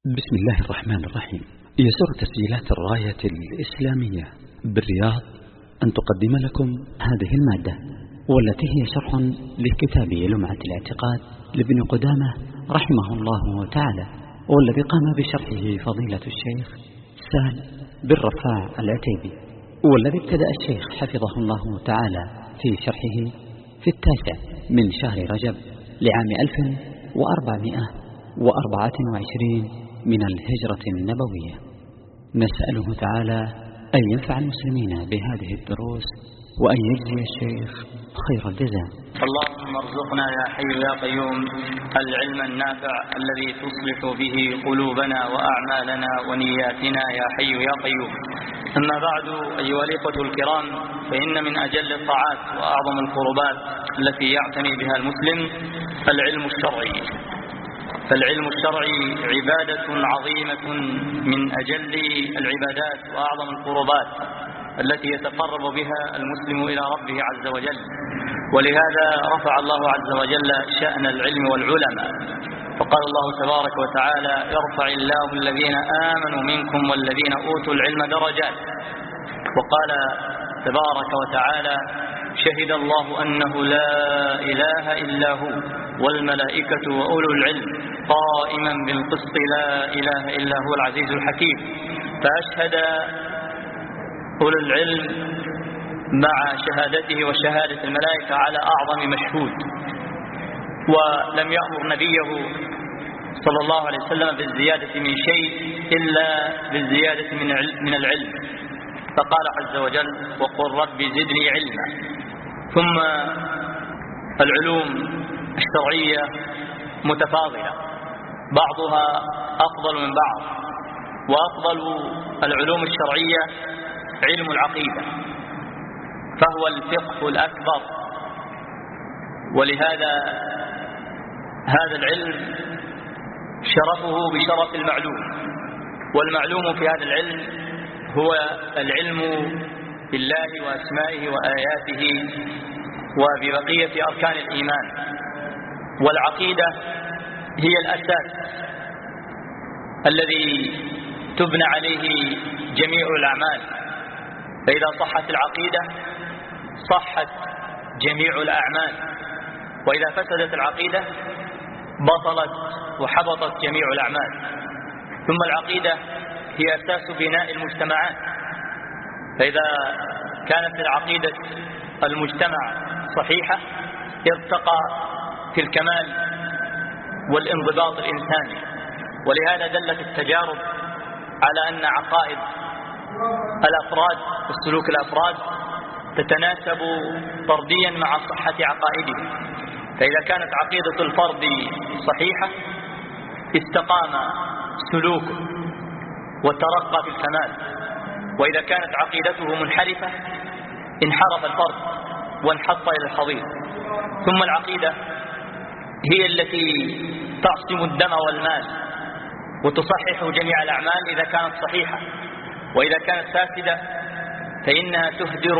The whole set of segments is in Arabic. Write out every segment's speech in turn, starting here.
بسم الله الرحمن الرحيم. يسر تسجيلات الراية الإسلامية بالرياض أن تقدم لكم هذه المادة، والتي هي شرح لكتاب لمعة الاعتقاد لابن قدامة رحمه الله تعالى، والذي قام بشرحه فضيلة الشيخ سهل بن رفاع العتيبي، والذي ابتدأ الشيخ حفظه الله تعالى في شرحه في 9 من شهر رجب لعام 1424 من الهجرة النبوية. نسأله تعالى أن ينفع المسلمين بهذه الدروس وأن يجزي الشيخ خير الجزاء. اللهم ارزقنا يا حي يا قيوم العلم النافع الذي تصلح به قلوبنا وأعمالنا ونياتنا يا حي يا قيوم. أما بعد، أيها الإخوة الكرام، فإن من أجل الطاعات وأعظم القربات التي يعتني بها المسلم العلم الشرعي. فالعلم الشرعي عبادة عظيمة من أجل العبادات وأعظم القربات التي يتقرب بها المسلم إلى ربه عز وجل، ولهذا رفع الله عز وجل شأن العلم والعلماء، فقال الله تبارك وتعالى: يرفع الله الذين آمنوا منكم والذين أوتوا العلم درجات. وقال تبارك وتعالى: شهد الله أنه لا إله إلا هو والملائكة وأولو العلم قائما بالقسط لا إله إلا هو العزيز الحكيم. فأشهد أولو العلم مع شهادته وشهادة الملائكة على أعظم مشهود، ولم يأمر نبيه صلى الله عليه وسلم بالزيادة من شيء إلا بالزيادة من العلم، فقال عز وجل: وقل رب زدني علما. ثم العلوم الشرعية متفاضلة، بعضها أفضل من بعض، وأفضل العلوم الشرعية علم العقيدة، فهو الفقه الأكبر. ولهذا هذا العلم شرفه بشرف المعلوم، والمعلوم في هذا العلم هو العلم بالله وأسمائه وآياته وببقية أركان الإيمان. والعقيدة هي الأساس الذي تبنى عليه جميع الأعمال، فإذا صحت العقيدة صحت جميع الأعمال، وإذا فسدت العقيدة بطلت وحبطت جميع الأعمال. ثم العقيدة هي أساس بناء المجتمعات، فإذا كانت العقيدة المجتمع صحيحة ارتقى في الكمال والانضباط الإنساني. ولهذا دلت التجارب على أن عقائد الأفراد وسلوك الأفراد تتناسب طرديا مع صحة عقائدهم، فإذا كانت عقيدة الفرد صحيحة استقام سلوكه وترقى في الكمال، وإذا كانت عقيدته منحرفة انحرف الفرد وانحط إلى الحضيض. ثم العقيدة هي التي تعصم الدم والمال وتصحح جميع الأعمال إذا كانت صحيحة، وإذا كانت فاسدة فإنها تهدر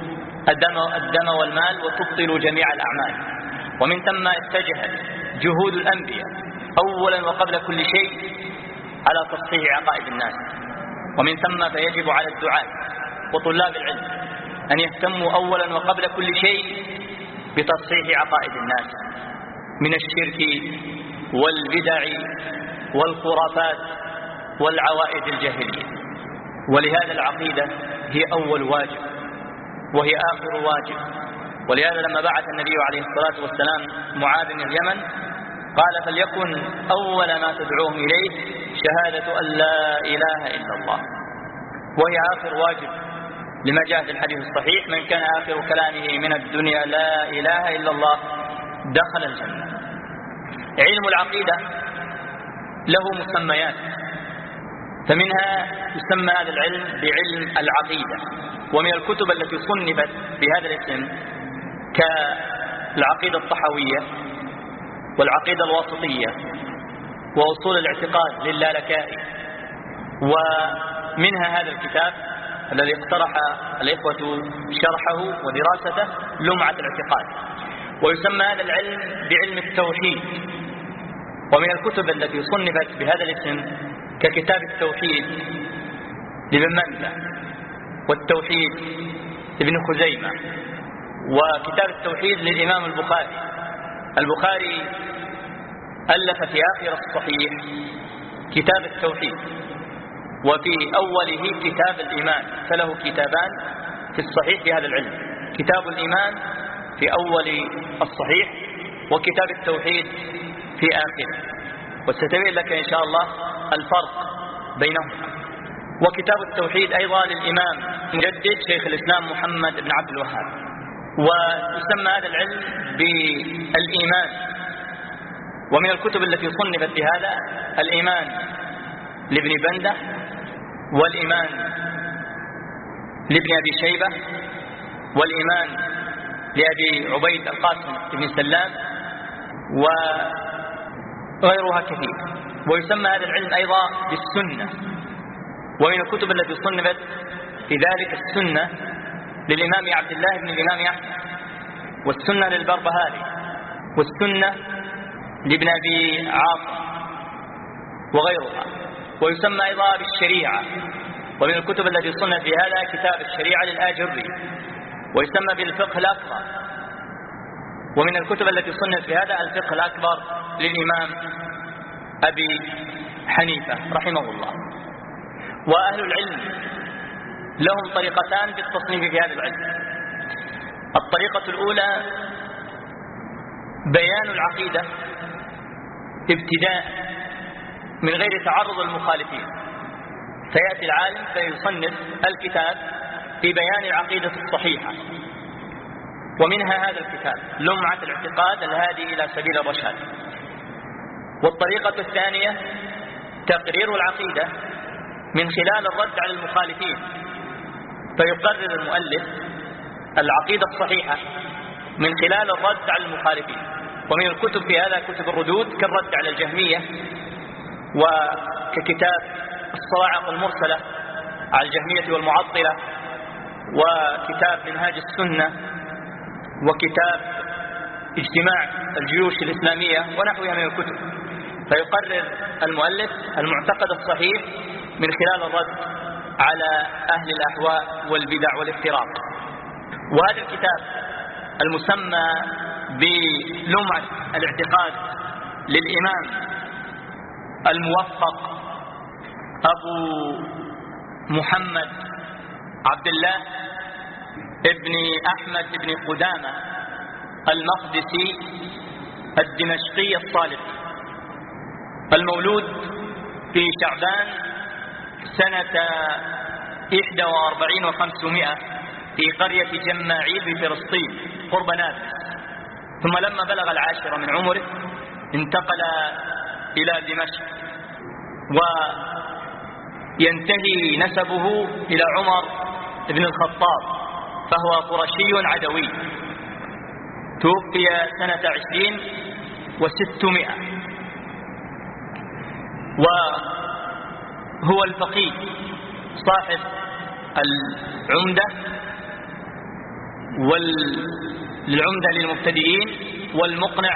الدم والمال وتبطل جميع الأعمال. ومن ثم اتجهت جهود الأنبياء أولا وقبل كل شيء على تصحيح عقائد الناس، ومن ثم فيجب على الدعاة وطلاب العلم أن يهتموا أولا وقبل كل شيء بتصحيح عقائد الناس من الشرك والبدع والخرافات والعوائد الجاهلية. ولهذا العقيدة هي أول واجب وهي آخر واجب. ولهذا لما بعث النبي عليه الصلاة والسلام معاذ من اليمن قال: فليكن أول ما تدعوهم إليه شهادة أن لا إله إلا الله، وهي آخر واجب، لما جاء في الحديث الصحيح: من كان آخر كلامه من الدنيا لا إله إلا الله دخل الجنة. علم العقيدة له مسميات، فمنها يسمى هذا العلم بعلم العقيدة. ومن الكتب التي صنفت بهذا الاسم كالعقيدة الطحاوية والعقيدة الواسطية وأصول الاعتقاد للالكائي. ومنها هذا الكتاب الذي اقترح الإخوة شرحه ودراسته، لمعة الاعتقاد. ويسمى هذا العلم بعلم التوحيد. ومن الكتب التي صنفت بهذا الاسم ككتاب التوحيد لابن مندة، والتوحيد لابن خزيمة، وكتاب التوحيد للإمام البخاري ألف في آخر الصحيح كتاب التوحيد، وفي أوله كتاب الإيمان، فله كتابان في الصحيح في هذا العلم، كتاب الإيمان في أول الصحيح وكتاب التوحيد في آخره، وستبين لك إن شاء الله الفرق بينهما. وكتاب التوحيد أيضا للإمام مجدد شيخ الإسلام محمد بن عبد الوهاب، ويسمى هذا العلم بالإيمان. ومن الكتب التي صنفت بهذا الإيمان لابن بندة، والإيمان لابن أبي شيبة، والإيمان لأبي عبيد القاسم بن سلام، وغيرها كثير. ويسمى هذا العلم أيضا بالسنة. ومن الكتب التي صنفت في ذلك السنة للإمام عبد الله بن الإمام أحمد، والسنة للبربهاري، والسنة لابن أبي عاصم وغيرها. ويسمى أيضا بالشريعة. ومن الكتب التي صنفت في هذا كتاب الشريعة للآجري، ويسمى بالفقه الأكبر. ومن الكتب التي صنفت في هذا الفقه الأكبر للإمام أبي حنيفة رحمه الله. وأهل العلم لهم طريقتان في التصنيف في هذا العلم. الطريقة الأولى بيان العقيدة ابتداء من غير تعرض المخالفين، فيأتي العالم فيصنف الكتاب في بيان العقيدة الصحيحة، ومنها هذا الكتاب لمعة الاعتقاد الهادي إلى سبيل الرشاد. والطريقة الثانية تقرير العقيدة من خلال الرد على المخالفين، فيقرر المؤلف العقيدة الصحيحة من خلال الرد على المخالفين. ومن الكتب في هذا كتب الردود كالرد على الجهمية، وككتاب الصواعق المرسلة على الجهمية والمعطلة، وكتاب منهاج السنة، وكتاب اجتماع الجيوش الإسلامية ونحوها من الكتب. فيقرر المؤلف المعتقد الصحيح من خلال الرد على أهل الأهواء والبدع والافتراق. وهذا الكتاب المسمى بلمعة الاعتقاد للإمام الموفق أبو محمد عبد الله ابن أحمد ابن قدامة المقدسي الدمشقي الصالحي، المولود في شعبان سنة 41 و500 في قرية جماعيل بفلسطين قرب نابلس. ثم لما بلغ 10 من عمره انتقل إلى دمشق، وينتهي نسبه إلى عمر بن الخطاب، فهو قرشي عدوي. توفي سنة 20 و600، وهو الفقيه صاحب العمدة للعمدة للمبتدئين، والمقنع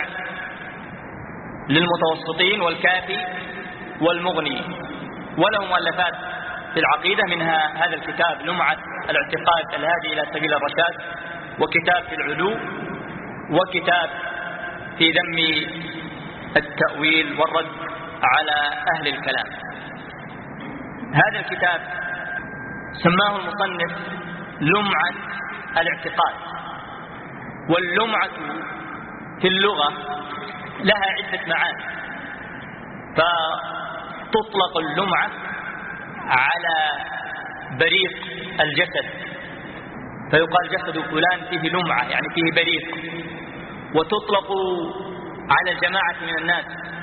للمتوسطين، والكافي والمغني. وله مؤلفات في العقيدة، منها هذا الكتاب لمعة الاعتقاد الهادي إلى سبيل الرشاد، وكتاب في العلو، وكتاب في ذم التأويل والرد على أهل الكلام. هذا الكتاب سماه المصنف لمعة الاعتقاد. واللمعة في اللغة لها عدة معاني، فتطلق اللمعة على بريق الجسد، فيقال جسد فلان فيه لمعة يعني فيه بريق. وتطلق على الجماعة من الناس،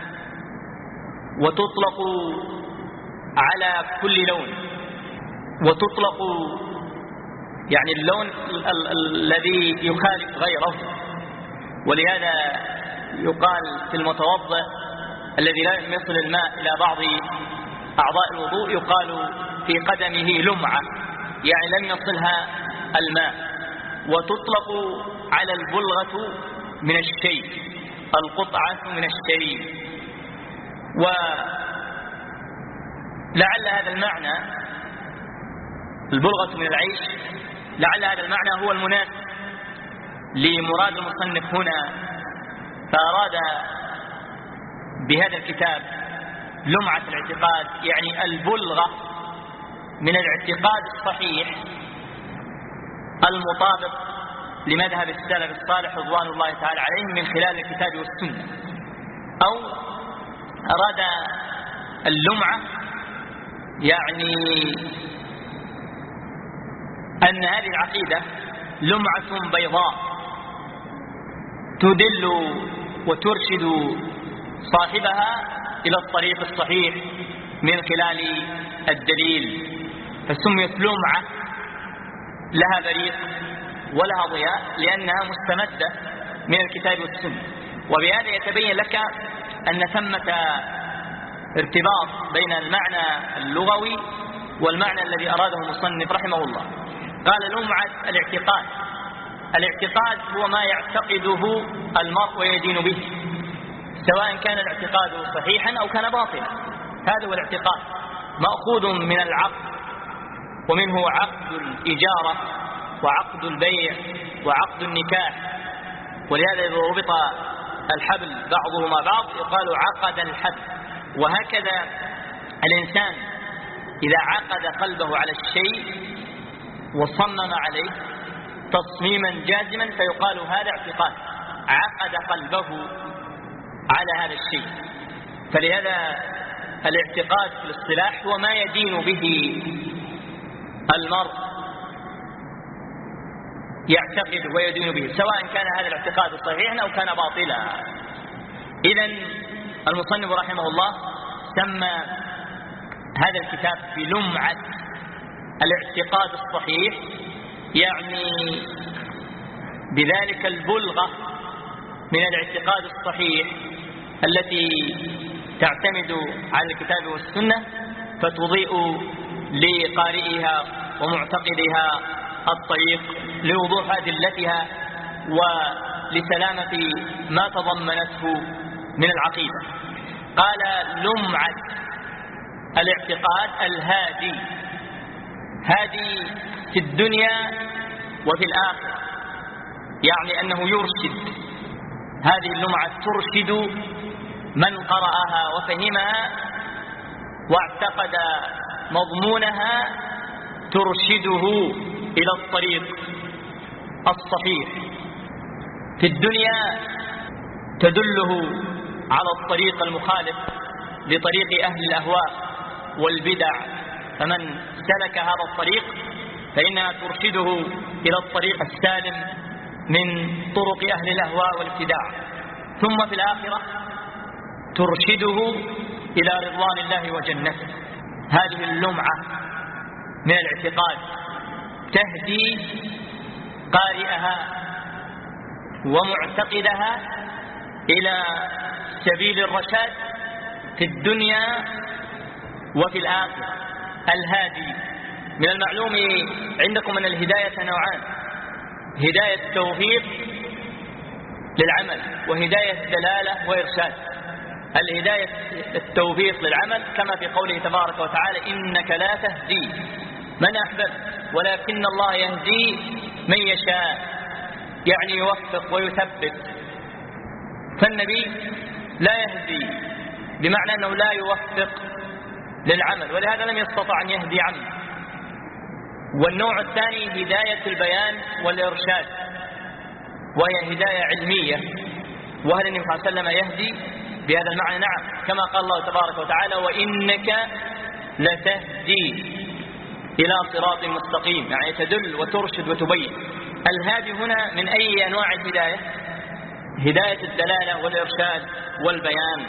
وتطلق على كل لون، وتطلق يعني اللون الذي يخالف غيره. ولهذا يقال في المتوضئ الذي لا يصل الماء إلى بعض أعضاء الوضوء يقال في قدمه لمعة، يعني لم يصلها الماء. وتطلق على البلغة من الشيء، القطعة من الشيء. لعل هذا المعنى البلغة من العيش، لعل هذا المعنى هو المناسب لمراد المصنف هنا، فأراد بهذا الكتاب لمعة الاعتقاد، يعني البلغة من الاعتقاد الصحيح المطابق لمذهب السلف الصالح رضوان الله تعالى عليهم من خلال الكتاب والسنة. أو أراد اللمعة يعني أن هذه العقيدة لمعة بيضاء تدل وترشد صاحبها إلى الطريق الصحيح من خلال الدليل، فسميت لمعة لها بريق ولها ضياء لأنها مستمدة من الكتاب والسنة. وبهذا يتبين لك أن ثمة ارتباط بين المعنى اللغوي والمعنى الذي أراده المصنف رحمه الله. قال لمعة الاعتقاد، الاعتقاد هو ما يعتقده المرء ويدين به، سواء كان الاعتقاد صحيحا أو كان باطلا، هذا هو الاعتقاد، مأخوذ من العقد، ومنه عقد الإجارة وعقد البيع وعقد النكاح. ولهذا إذا ربط الحبل بعضه مع بعض يقال عقد الحبل. وهكذا الإنسان إذا عقد قلبه على الشيء وصمم عليه تصميما جازما فيقال هذا اعتقاد، عقد قلبه على هذا الشيء. فلهذا الاعتقاد في الاصطلاح هو ما يدين به المرء، يعتقد ويدين به، سواء كان هذا الاعتقاد صحيحا أو كان باطلا. إذن المصنف رحمه الله سمى هذا الكتاب بلمعة الاعتقاد الصحيح، يعني بذلك البلغة من الاعتقاد الصحيح التي تعتمد على الكتاب والسنة فتضيء لقارئها ومعتقدها الطريق لوضوح أدلتها ولسلامة ما تضمنته من العقيدة. قال لمعة الاعتقاد الهادي، هادي في الدنيا وفي الآخرة، يعني أنه يرشد. هذه اللمعة ترشد من قرأها وفهمها واعتقد مضمونها، ترشده إلى الطريق الصحيح. في الدنيا تدله على الطريق المخالف لطريق أهل الأهواء والبدع، فمن سلك هذا الطريق فإنها ترشده إلى الطريق السالم من طرق أهل الأهواء والابتداع. ثم في الآخرة ترشده إلى رضوان الله وجنته. هذه اللمعة من الاعتقاد تهدي قارئها ومعتقدها إلى سبيل الرشاد في الدنيا وفي الآخرة. الهادي، من المعلوم عندكم أن الهداية نوعان: هداية توفيق للعمل وهداية دلالة وإرشاد. الهداية التوفيق للعمل كما في قوله تبارك وتعالى إنك لا تهدي من أحببت ولكن الله يهدي من يشاء، يعني يوفق ويثبت. فالنبي لا يهدي بمعنى أنه لا يوفق للعمل، ولهذا لم يستطع أن يهدي عمل. والنوع الثاني هداية البيان والإرشاد، وهي هداية علمية. وهل النبي صلى الله عليه وسلم يهدي بهذا المعنى؟ نعم، كما قال الله تبارك وتعالى وإنك لتهدي إلى صراط مستقيم، يعني تدل وترشد وتبين. الهادي هنا من أي أنواع الهداية؟ هداية الدلالة والإرشاد والبيان.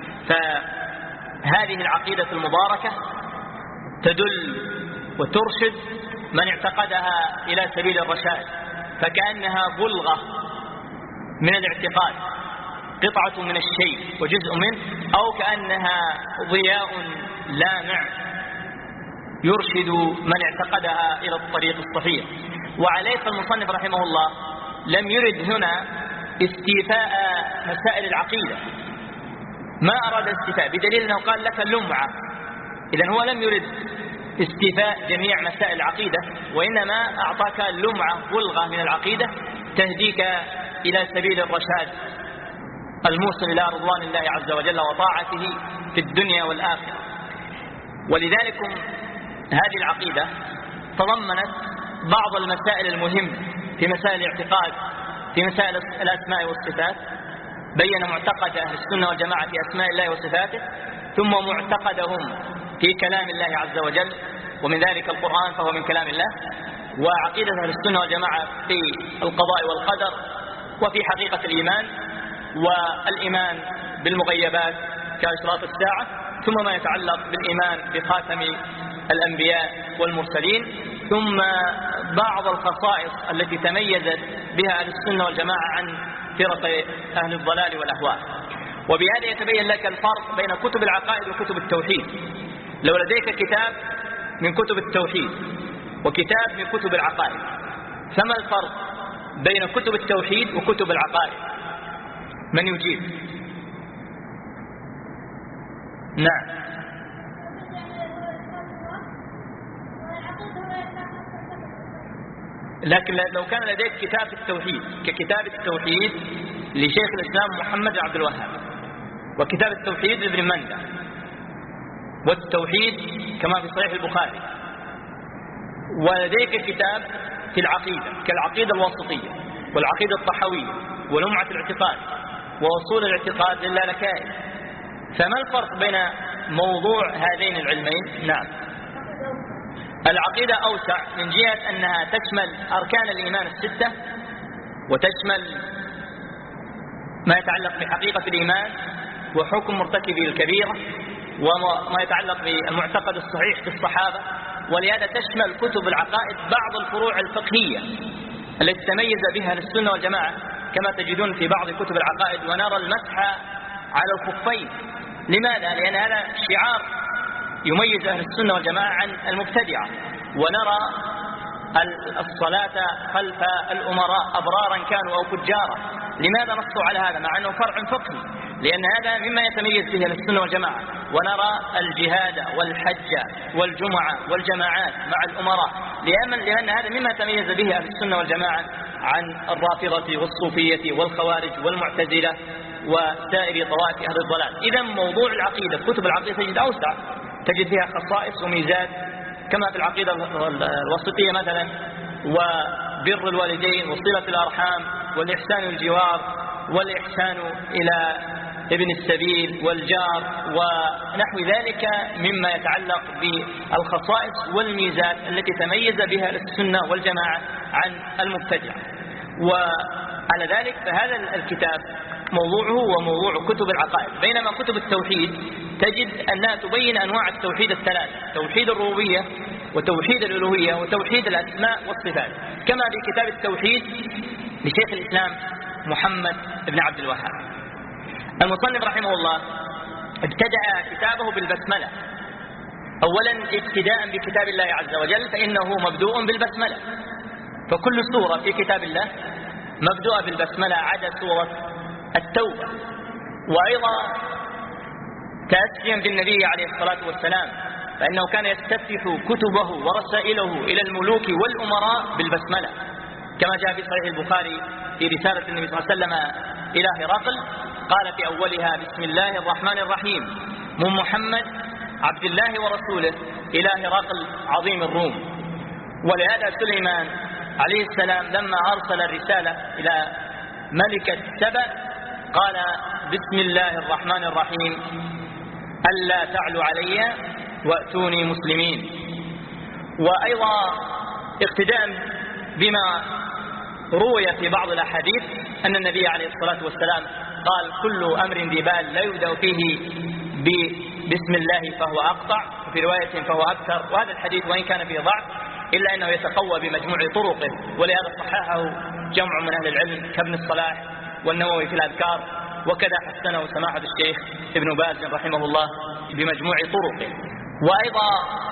فهذه العقيدة المباركة تدل وترشد من اعتقدها إلى سبيل الرشاد، فكأنها بلغة من الاعتقاد، قطعة من الشيء وجزء منه، أو كأنها ضياء لامع يرشد من اعتقدها إلى الطريق الصحيح. وعليه فالمصنف رحمه الله لم يرد هنا استيفاء مسائل العقيدة، ما أراد استيفاء، بدليل أنه قال لك اللمعة إذن هو لم يرد استيفاء جميع مسائل العقيدة، وإنما أعطاك لمعة بلغة من العقيدة تهديك إلى سبيل الرشاد الموصل إلى رضوان الله عز وجل وطاعته في الدنيا والآخرة. ولذلك هذه العقيدة تضمنت بعض المسائل المهمة في مسائل الاعتقاد، في مسائل الأسماء والصفات، بين معتقد أهل السنة والجماعة في أسماء الله وصفاته، ثم معتقدهم في كلام الله عز وجل، ومن ذلك القرآن فهو من كلام الله، وعقيدة أهل السنة والجماعة في القضاء والقدر، وفي حقيقة الإيمان، والإيمان بالمغيبات كأشراط الساعة، ثم ما يتعلق بالإيمان بخاتم الأنبياء والمرسلين، ثم بعض الخصائص التي تميزت بها أهل السنة والجماعة عن فرق أهل الضلال والأهواء. وبهذا يتبين لك الفرق بين كتب العقائد وكتب التوحيد. لو لديك كتاب من كتب التوحيد وكتاب من كتب العقائد، فما الفرق بين كتب التوحيد وكتب العقائد؟ من يجيب؟ نعم. لكن لو كان لديك كتاب التوحيد ككتاب التوحيد لشيخ الإسلام محمد بن عبد الوهاب، وكتاب التوحيد لابن مندة، والتوحيد كما في صحيح البخاري، ولديك كتاب في العقيدة كالعقيدة الواسطية والعقيدة الطحوية ولمعة الاعتقاد ووصول الاعتقاد للالكائي، فما الفرق بين موضوع هذين العلمين؟ نعم. العقيدة أوسع من جهة أنها تشمل أركان الإيمان الستة، وتشمل ما يتعلق بحقيقة الإيمان وحكم مرتكبي الكبيرة، وما يتعلق بالمعتقد الصحيح في الصحابة. ولهذا تشمل كتب العقائد بعض الفروع الفقهية التي تميز بها السنة والجماعة، كما تجدون في بعض كتب العقائد ونرى المسح على الخفين. لماذا؟ لأن هذا شعار يميز أهل السنة والجماعة عن المبتدعة. ونرى الصلاة خلف الأمراء أبرارا كانوا أو فجارا. لماذا نصوا على هذا مع أنه فرع فقهي؟ لأن هذا مما يتميز به أهل السنة والجماعة. ونرى الجهاد والحج والجمعة والجماعات مع الأمراء، لأن هذا مما تميز به أهل السنة والجماعة عن الرافضة والصوفية والخوارج والمعتزلة وسائر طوائف أهل الضلال. إذا موضوع العقيدة كتب العقيدة تجد أوسع، تجد فيها خصائص وميزات كما في العقيدة الوسطية مثلا، وبر الوالدين وصلة الأرحام والإحسان الجوار والإحسان إلى ابن السبيل والجار ونحو ذلك مما يتعلق بالخصائص والميزات التي تميز بها السنة والجماعة عن المبتدعة. وعلى ذلك فهذا الكتاب موضوعه وموضوع كتب العقائد، بينما كتب التوحيد تجد أنها تبين أنواع التوحيد الثلاثة: توحيد الربوبية وتوحيد الألوهية وتوحيد الأسماء والصفات، كما في كتاب التوحيد لشيخ الإسلام محمد بن عبد الوهاب. المصنف رحمه الله ابتدأ كتابه بالبسملة، أولا اقتداء بكتاب الله عز وجل، فإنه مبدوء بالبسملة، فكل سورة في كتاب الله مبدوءة بالبسملة عدا سورة التوبة. وأيضا تأسيا بالنبي عليه الصلاة والسلام، فإنه كان يستفتح كتبه ورسائله إلى الملوك والأمراء بالبسملة، كما جاء في صحيح البخاري في رسالة النبي صلى الله عليه وسلم إلى هرقل، قال في أولها: بسم الله الرحمن الرحيم، من محمد عبد الله ورسوله إلى هرقل عظيم الروم. ولهذا سليمان عليه السلام لما أرسل الرسالة إلى ملكة سبأ قال: بسم الله الرحمن الرحيم، ألا تعلوا علي وأتوني مسلمين. وأيضا اقتداء بما روي في بعض الأحاديث أن النبي عليه الصلاة والسلام قال: كل أمر ذي بال لا يبدأ فيه بسم الله فهو أقطع، وفي رواية فهو أكثر. وهذا الحديث وإن كان فيه ضعف إلا أنه يتقوى بمجموع طرقه، ولهذا صححه جمع من أهل العلم كابن الصلاح والنووي في الأذكار، وكذا حسنه سماحة الشيخ ابن باز رحمه الله بمجموع طرقه. وأيضا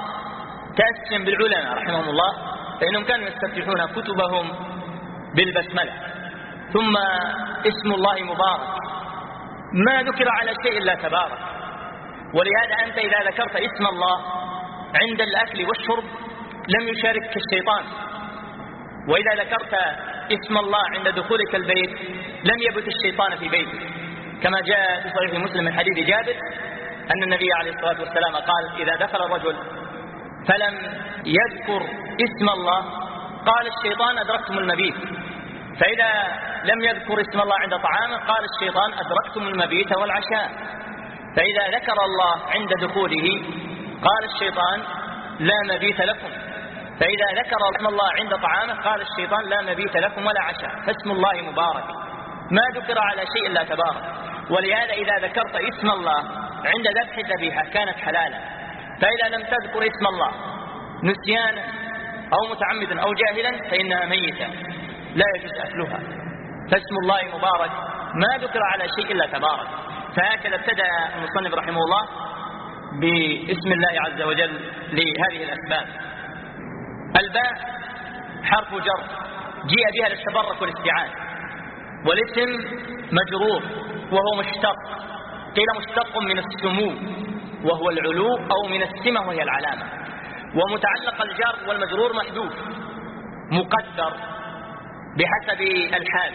تأسيا بالعلماء رحمهم الله، فإنهم كانوا يستفتحون كتبهم بالبسملة، ثم اسم الله مبارك، ما ذكر على شيء إلا تبارك، ولهذا أنت إذا ذكرت اسم الله عند الأكل والشرب لم يشاركك الشيطان، وإذا ذكرت اسم الله عند دخولك البيت لم يبت الشيطان في بيتك، كما جاء في صحيح مسلم من حديث جابر أن النبي عليه الصلاة والسلام قال: إذا دخل الرجل فلم يذكر اسم الله قال الشيطان أدركتم المبيت، فإذا لم يذكر اسم الله عند طعامه قال الشيطان أدركتم المبيت والعشاء، فإذا ذكر الله عند دخوله قال الشيطان لا مبيت لكم، فإذا ذكر اسم الله عند طعامه قال الشيطان لا مبيت لكم ولا عشاء، فاسم الله مبارك ما ذكر على شيء إلا تبارك. ولهذا إذا ذكرت اسم الله عند ذبح الذبيحة كانت حلالا، فإذا لم تذكر اسم الله نسيانا أو متعمدا أو جاهلا فإنها ميتة لا يجوز أكلها، فاسم الله مبارك ما ذكر على شيء إلا تبارك. فهكذا ابتدأ المصنف رحمه الله باسم الله عز وجل لهذه الأسباب. الباء حرف جر جيء بها للتبرك والاستعان، والاسم مجرور وهو مشتق، قيل مشتق من السمو وهو العلو أو من السمة وهي العلامة، ومتعلق الجر والمجرور محذوف مقدر بحسب الحال،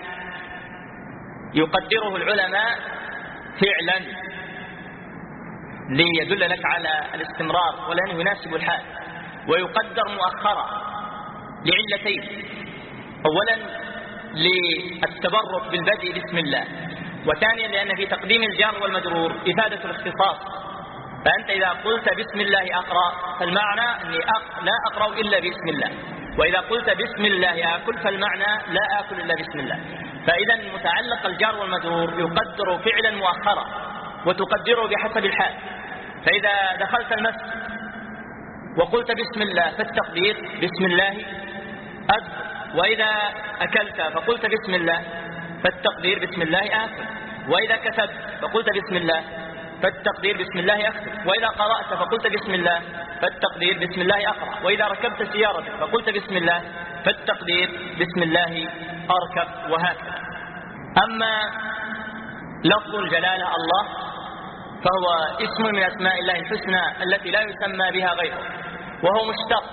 يقدره العلماء فعلا ليدل لك على الاستمرار ولأنه يناسب الحال، ويقدر مؤخرا لعلتين: أولا للتبرك بالبدء بسم الله، وثانيا لأن في تقديم الجار والمجرور إفادة الاختصاص، فأنت إذا قلت بسم الله أقرأ فالمعنى أني لا أقرأ إلا بسم الله، وإذا قلت بسم الله آكل فالمعنى لا آكل إلا بسم الله. فإذا متعلق الجار والمجرور يقدر فعلا مؤخرا وتقدره بحسب الحال، فإذا دخلت المسجد وقلت بسم الله فالتقدير بسم الله أدخل، وإذا أكلت فقلت بسم الله فالتقدير بسم الله آكل، وإذا كتبت فقلت بسم الله فالتقدير بسم الله أكتب، وإذا قرأت فقلت بسم الله فالتقدير بسم الله أقرأ، وإذا ركبت سيارتك فقلت بسم الله فالتقدير بسم الله أركب، وهكذا. أما لفظ الجلالة الله فهو اسم من أسماء الله الحسنى التي لا يسمى بها غيره، وهو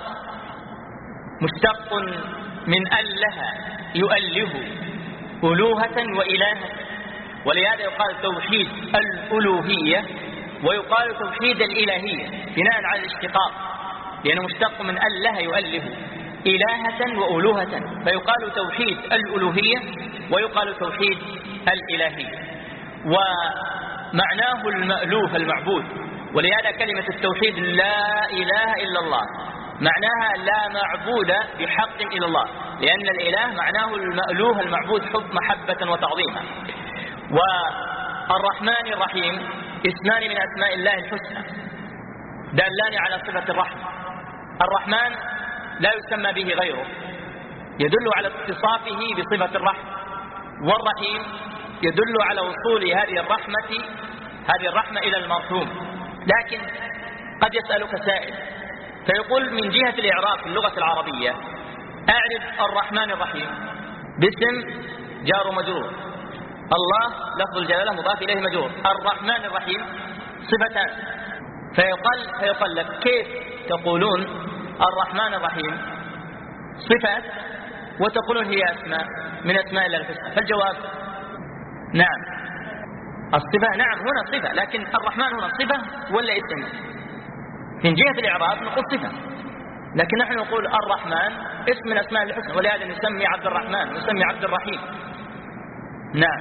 مشتق من أله يؤله ألوهة وإلهة، ولهذا يقال توحيد الألوهية ويقال توحيد الإلهية بناء على الاشتقاق، لأنه مشتق من أله يؤله إلهة وألوهة، فيقال توحيد الألوهية ويقال توحيد الإلهية، ومعناه المألوه المعبود. ولهذا كلمة التوحيد لا إله إلا الله معناها لا معبود بحق إلا الله، لأن الإله معناه المألوه المعبود حب محبة وتعظيما. والرحمن الرحيم اسمان من أسماء الله الحسنى دالان على صفة الرحمة. الرحمن لا يسمى به غيره، يدل على اتصافه بصفة الرحمة، والرحيم يدل على وصول هذه الرحمة إلى المرحوم. لكن قد يسألك سائل فيقول من جهة الإعراب في اللغة العربية أعرف الرحمن الرحيم باسم جار مجرور، الله لفظ الجلالة مضاف إليه مجرور، الرحمن الرحيم صفتان، فيقال لك كيف تقولون الرحمن الرحيم صفات وتقولون هي أسماء من أسماء الله الحسنى؟ فالجواب نعم، الصفة نعم هنا صفة، لكن الرحمن هنا صفة ولا اسم؟ من جهة الإعراب نقول صفة، لكن نحن نقول الرحمن اسم من أسماء الحسنى، ولهذا نسمي عبد الرحمن نسمي عبد الرحيم. نعم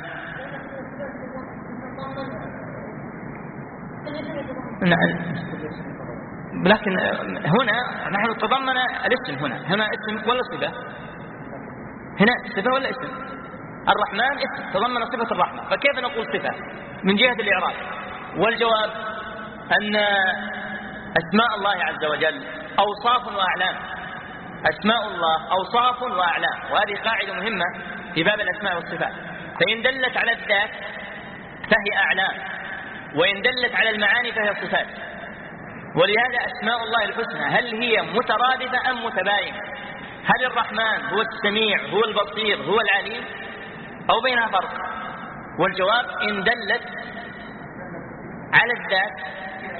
لكن هنا نحن تضمن الاسم، هنا اسم ولا صفة؟ هنا صفة ولا اسم؟ الرحمن اسم تضمن صفة الرحمة، فكيف نقول صفة من جهة الإعراب؟ والجواب أن أسماء الله عز وجل أوصاف وأعلام، أسماء الله أوصاف وأعلام، وهذه قاعدة مهمة في باب الأسماء والصفات، فإن دلت على الذات فهي أعلام، وإن دلت على المعاني فهي صفات. ولهذا أسماء الله الحسنى هل هي مترادفة أم متباينة؟ هل الرحمن هو السميع هو البصير هو العليم أو بينها فرق؟ والجواب إن دلت على الذات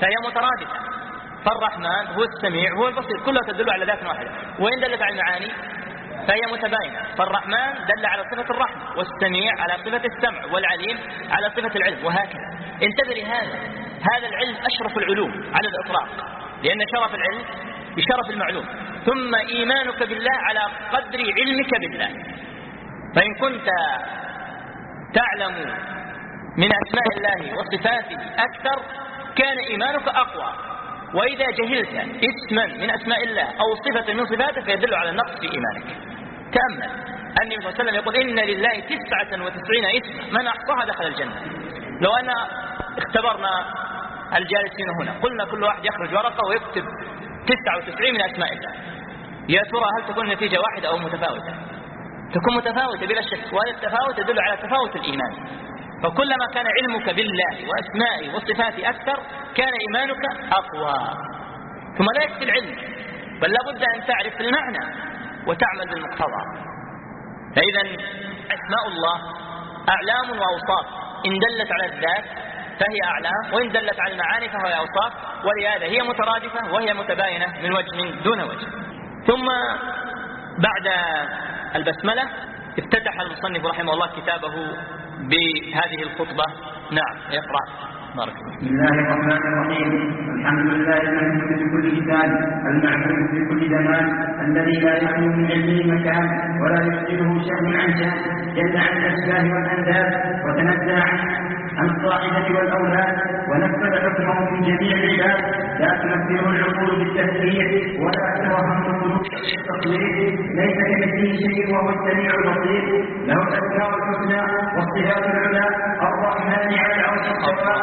فهي مترادفة. فالرحمن هو السميع هو البصير، كلها تدل على ذات واحدة. وإن دلت على المعاني فهي متباينة. فالرحمن دل على صفة الرحمة، والسميع على صفة السمع، والعليم على صفة العلم، وهكذا. انتبه لهذا، هذا العلم أشرف العلوم على الإطلاق، لأن شرف العلم بشرف المعلوم. ثم إيمانك بالله على قدر علمك بالله. فإن كنت تعلم من أسماء الله وصفاته أكثر كان إيمانك أقوى. وإذا جهلت اسما من أسماء الله أو صفة من صفاته فيدل على النقص في إيمانك. تأمل النبي صلى الله عليه وسلم يقول إن لله 99 اسما من أحصاها دخل الجنة. لو أن اختبرنا الجالسين هنا قلنا كل واحد يخرج ورقة ويكتب 99 من أسماء الله، يا ترى هل تكون النتيجة واحدة أو متفاوتة؟ تكون متفاوتة بلا شك، وهذا التفاوت يدل على تفاوت الإيمان. فكلما كان علمك بالله وأسمائه وصفاته أكثر كان إيمانك أقوى. ثم لا يكفي العلم، بل لابد أن تعرف المعنى وتعمل بالمقتضى. فإذا أسماء الله أعلام وأوصاف، إن دلت على الذات فهي أعلام، وإن دلت على المعاني فهي أوصاف، ولهذا هي مترادفة وهي متباينة من وجه دون وجه. ثم بعد البسملة افتتح المصنف رحمه الله كتابه بهذه الخطبة. نعم يقرأ. بارك الله. بسم الله الرحمن الرحيم. الحمد لله المحمود بكل كتاب، المعبود في كل زمان، الذي لا يخلو من علمه مكان ولا يشغله شأن عن شأن، جل عن الأشباه والأنداد، وتنزه عن الصاحبة والأولاد، ونفذ حكمه في جميع العباد. لا تمثله العقول بالتفكير ولا توهم القلوب بالتقليد. ليس كمثله شيء وهو السميع البصير. له الأسماء الحسنى والصفات العلى. الرحمن على العرش استوى.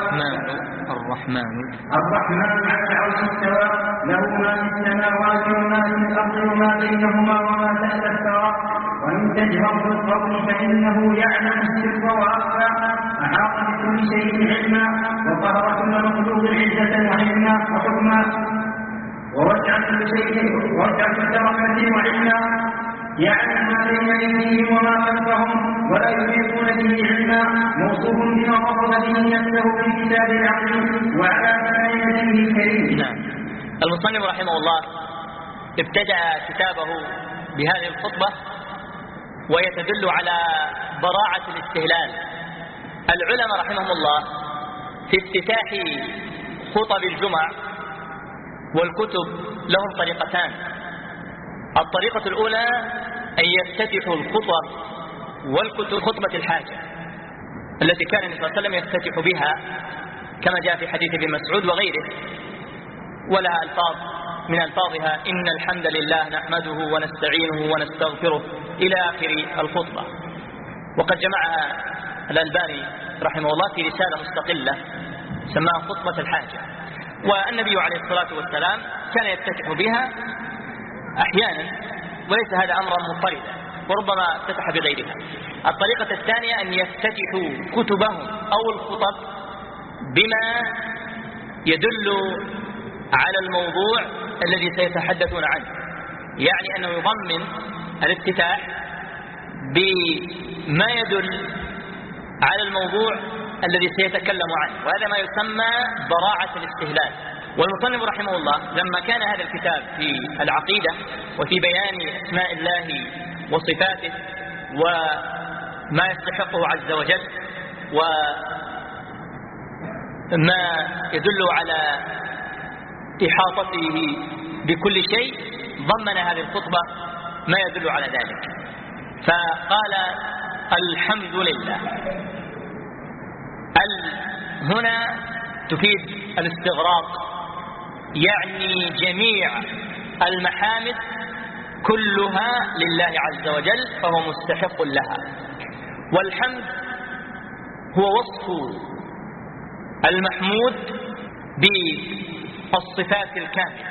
الرحمن على العرش استوى. له ما في السماوات وما في الأرض وما بينهما وما تحت الثرى. وإن تجهر بالقول فإنه يعلم السر وأخفى. أحاط بكل شيء علما، وقهر كل مخلوق عزة وحكما وحكما، ووسع كل رحمة وعلما. يعلم ما بين أيديهم وما خلفهم ولا يحيطون به علما. موصوف بما وصف به نفسه في كتاب العظيم وعلى كلمته الكريم. المصنف رحمه الله ابتدأ كتابه بهذه الخطبة وهي تدل على براعة الاستهلال. العلماء رحمهم الله في افتتاح خطب الجمع والكتب لهم طريقتان. الطريقة الأولى أن يفتتحوا الخطب والكتب خطبة الحاجة التي كان النبي صلى الله عليه وسلم يفتتح بها كما جاء في حديث ابن مسعود وغيره، ولها ألفاظ من ألفاظها إن الحمد لله نحمده ونستعينه ونستغفره إلى آخر الخطبة. وقد جمعها الألباني رحمه الله في رسالة مستقلة سماها خطبة الحاجة. والنبي عليه الصلاة والسلام كان يفتتح بها أحيانا، وليس هذا أمرا منفردا، وربما افتتح بغيرها. الطريقة الثانية أن يفتتحوا كتبهم أو الخطب بما يدل على الموضوع الذي سيتحدثون عنه، يعني أنه يضمن الافتتاح بما يدل على الموضوع الذي سيتكلم عنه، وهذا ما يسمى براعة الاستهلال. والمصنف رحمه الله لما كان هذا الكتاب في العقيدة وفي بيان أسماء الله وصفاته وما يستحقه عز وجل وما يدل على إحاطته بكل شيء، ضمن هذه الخطبة ما يدل على ذلك. فقال الحمد لله. هنا تفيد الاستغراق، يعني جميع المحامد كلها لله عز وجل فهو مستحق لها. والحمد هو وصف المحمود بالصفات الكاملة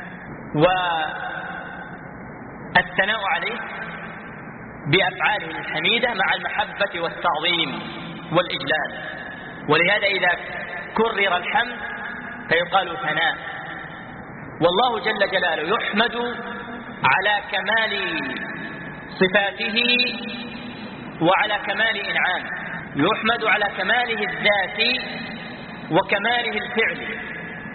والثناء عليه بأفعاله الحميدة مع المحبة والتعظيم والإجلال. ولهذا إذا كرر الحمد فيقال ثناء. والله جل جلاله يحمد على كمال صفاته وعلى كمال إنعامه، يحمد على كماله الذاتي وكماله الفعلي،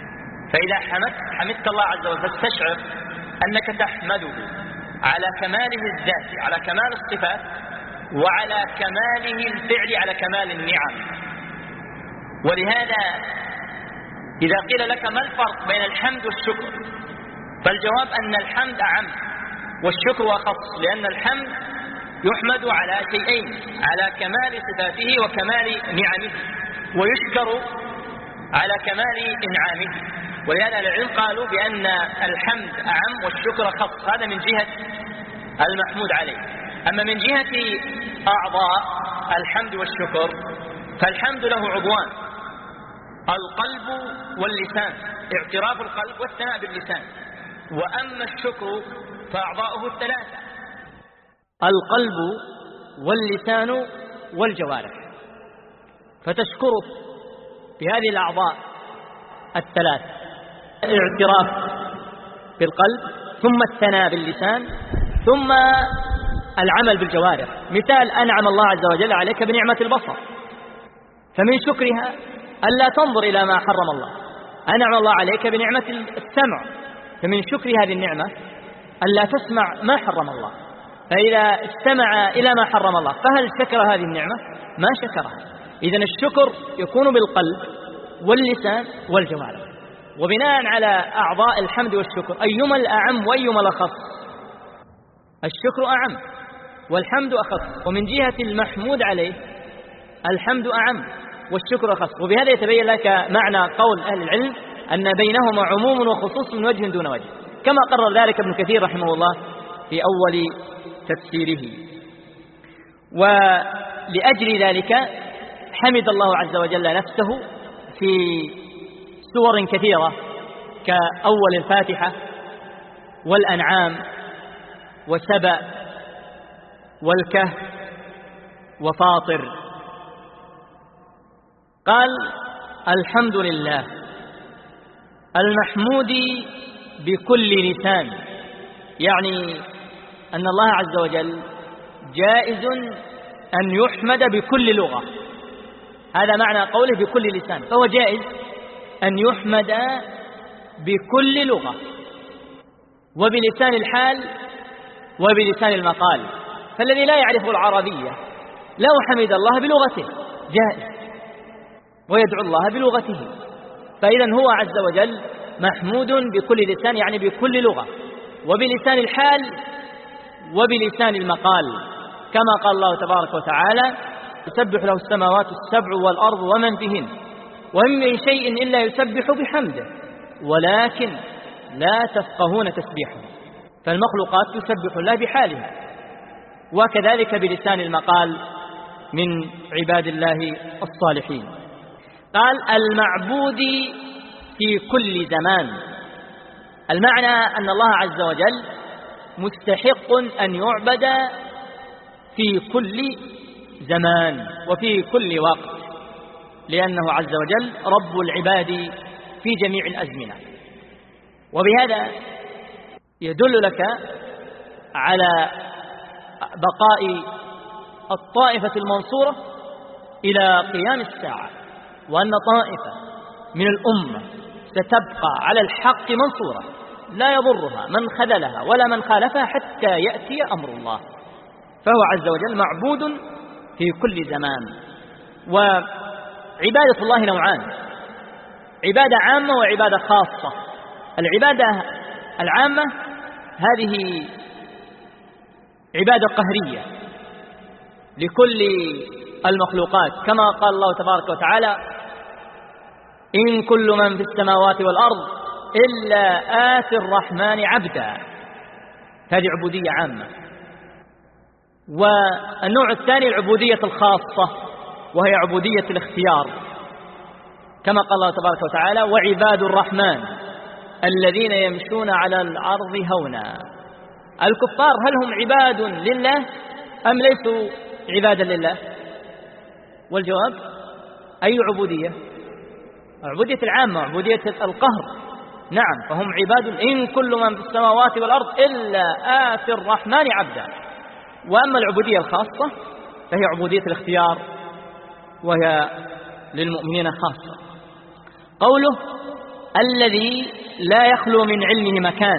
فإذا حمدت الله عز وجل فاستشعر أنك تحمده على كماله الذاتي، على كمال الصفات، وعلى كماله الفعل، على كمال النعم. ولهذا إذا قيل لك ما الفرق بين الحمد والشكر، فالجواب أن الحمد أعم والشكر أخص، لأن الحمد يحمد على شيئين، على كمال صفاته وكمال نعمه، ويشكر على كمال إنعامه. ولهذا العلم قالوا بأن الحمد أعم والشكر خص، هذا من جهة المحمود عليه. أما من جهة أعضاء الحمد والشكر فالحمد له عضوان: القلب واللسان، اعتراف القلب والثناء باللسان. وأما الشكر فأعضاؤه الثلاثة: القلب واللسان والجوارح. فتشكره بهذه الأعضاء الثلاث: الاعتراف بالقلب، ثم الثناء باللسان، ثم العمل بالجوارح. مثال: أنعم الله عز وجل عليك بنعمة البصر، فمن شكرها ألا تنظر إلى ما حرم الله. أنعم الله عليك بنعمة السمع، فمن شكر هذه النعمة ألا تسمع ما حرم الله. فإذا استمع إلى ما حرم الله فهل شكر هذه النعمة؟ ما شكرها. إذن الشكر يكون بالقلب واللسان والجوارح. وبناء على أعضاء الحمد والشكر أيما الأعم وأيما الأخص؟ الشكر أعم والحمد أخص. ومن جهة المحمود عليه الحمد أعم والشكر أخص. وبهذا يتبين لك معنى قول أهل العلم أن بينهما عموم وخصوص من وجه دون وجه، كما قرر ذلك ابن كثير رحمه الله في أول تفسيره. ولأجل ذلك حمد الله عز وجل نفسه في سور كثيرة كأول الفاتحة والأنعام وسبأ والكهف وفاطر. قال: الحمد لله المحمود بكل لسان، يعني أن الله عز وجل جائز أن يحمد بكل لغة. هذا معنى قوله بكل لسان، فهو جائز أن يحمد بكل لغة، وبلسان الحال وبلسان المقال. فالذي لا يعرف العربية لو حمد الله بلغته جائز، ويدعو الله بلغته. فإذا هو عز وجل محمود بكل لسان، يعني بكل لغة، وبلسان الحال وبلسان المقال، كما قال الله تبارك وتعالى: يسبح له السماوات السبع والأرض ومن فيهن وإن من شيء إلا يسبح بحمده ولكن لا تفقهون تسبيحه. فالمخلوقات تسبح الله بحالها، وكذلك بلسان المقال من عباد الله الصالحين. قال: المعبود في كل زمان. المعنى أن الله عز وجل مستحق أن يعبد في كل زمان وفي كل وقت، لأنه عز وجل رب العباد في جميع الأزمنة. وبهذا يدل لك على بقاء الطائفة المنصورة إلى قيام الساعة، وأن طائفة من الأمة ستبقى على الحق منصورة لا يضرها من خذلها ولا من خالفها حتى يأتي أمر الله. فهو عز وجل معبود في كل زمان. وعبادة الله نوعان: عبادة عامة وعبادة خاصة. العبادة العامة هذه عبادة قهرية لكل المخلوقات، كما قال الله تبارك وتعالى: إن كل من في السماوات والأرض إلا آتي الرحمن عبدا. هذه عبودية عامة. والنوع الثاني العبودية الخاصة، وهي عبودية الاختيار، كما قال الله تبارك وتعالى: وعباد الرحمن الذين يمشون على الأرض هونا. الكفار هل هم عباد لله أم ليسوا عبادا لله؟ والجواب: أي عبودية؟ عبودية العامة، عبودية القهر. نعم، فهم عباد إن كل من في السماوات والأرض إلا آتي الرحمن عبدا. وأما العبودية الخاصة فهي عبودية الذي لا يخلو من علمه مكان،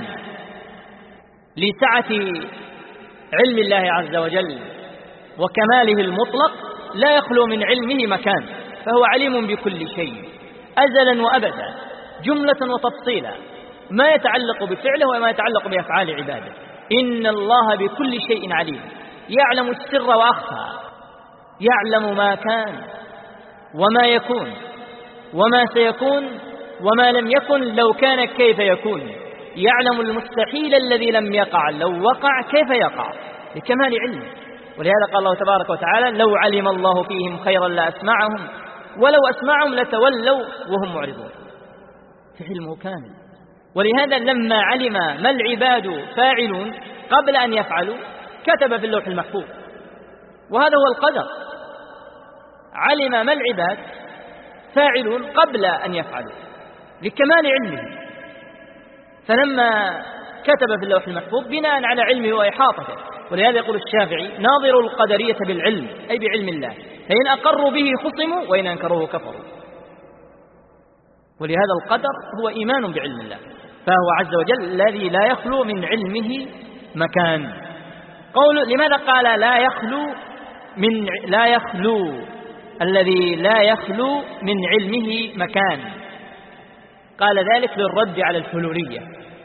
لسعة علم الله عز وجل وكماله المطلق لا يخلو من علمه مكان، فهو عليم بكل شيء أزلا وأبدا، جملة وتفصيلا، ما يتعلق بفعله وما يتعلق بأفعال عباده. إن الله بكل شيء عليم، يعلم السر وأخفى، يعلم ما كان وما يكون وما سيكون وما لم يكن لو كان كيف يكون، يعلم المستحيل الذي لم يقع لو وقع كيف يقع، لكمال علمه. ولهذا قال الله تبارك وتعالى: لو علم الله فيهم خيرا لأسمعهم ولو أسمعهم لتولوا وهم معرضون. علمه كامل. ولهذا لما علم ما العباد فاعلون قبل أن يفعلوا كتب في اللوح المحفوظ، وهذا هو القدر. علم ما العباد فاعلون قبل أن يفعلوا لكمال علمه، فلما كتب في اللوح المحفوظ بناء على علمه وإحاطته. ولهذا يقول الشافعي: ناظروا القدرية بالعلم، أي بعلم الله، فإن أقروا به خصموا وإن أنكروه كفروا. ولهذا القدر هو إيمان بعلم الله، فهو عز وجل الذي لا يخلو من علمه مكان. لماذا قال لا يخلو الذي لا يخلو من علمه مكان؟ قال ذلك للرد على الحلولية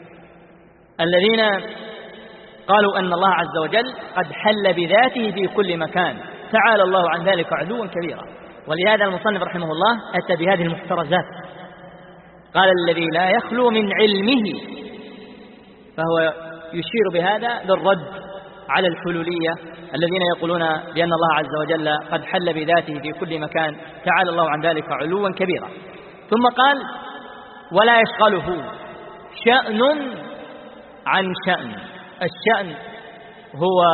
الذين قالوا أن الله عز وجل قد حل بذاته في كل مكان، تعالى الله عن ذلك علوا كبيرا. ولهذا المصنف رحمه الله أتى بهذه المحترزات، قال الذي لا يخلو من علمه، فهو يشير بهذا للرد على الحلولية الذين يقولون بأن الله عز وجل قد حل بذاته في كل مكان، تعالى الله عن ذلك علوا كبيرا. ثم قال: ولا يشغله شأن عن شأن. الشأن هو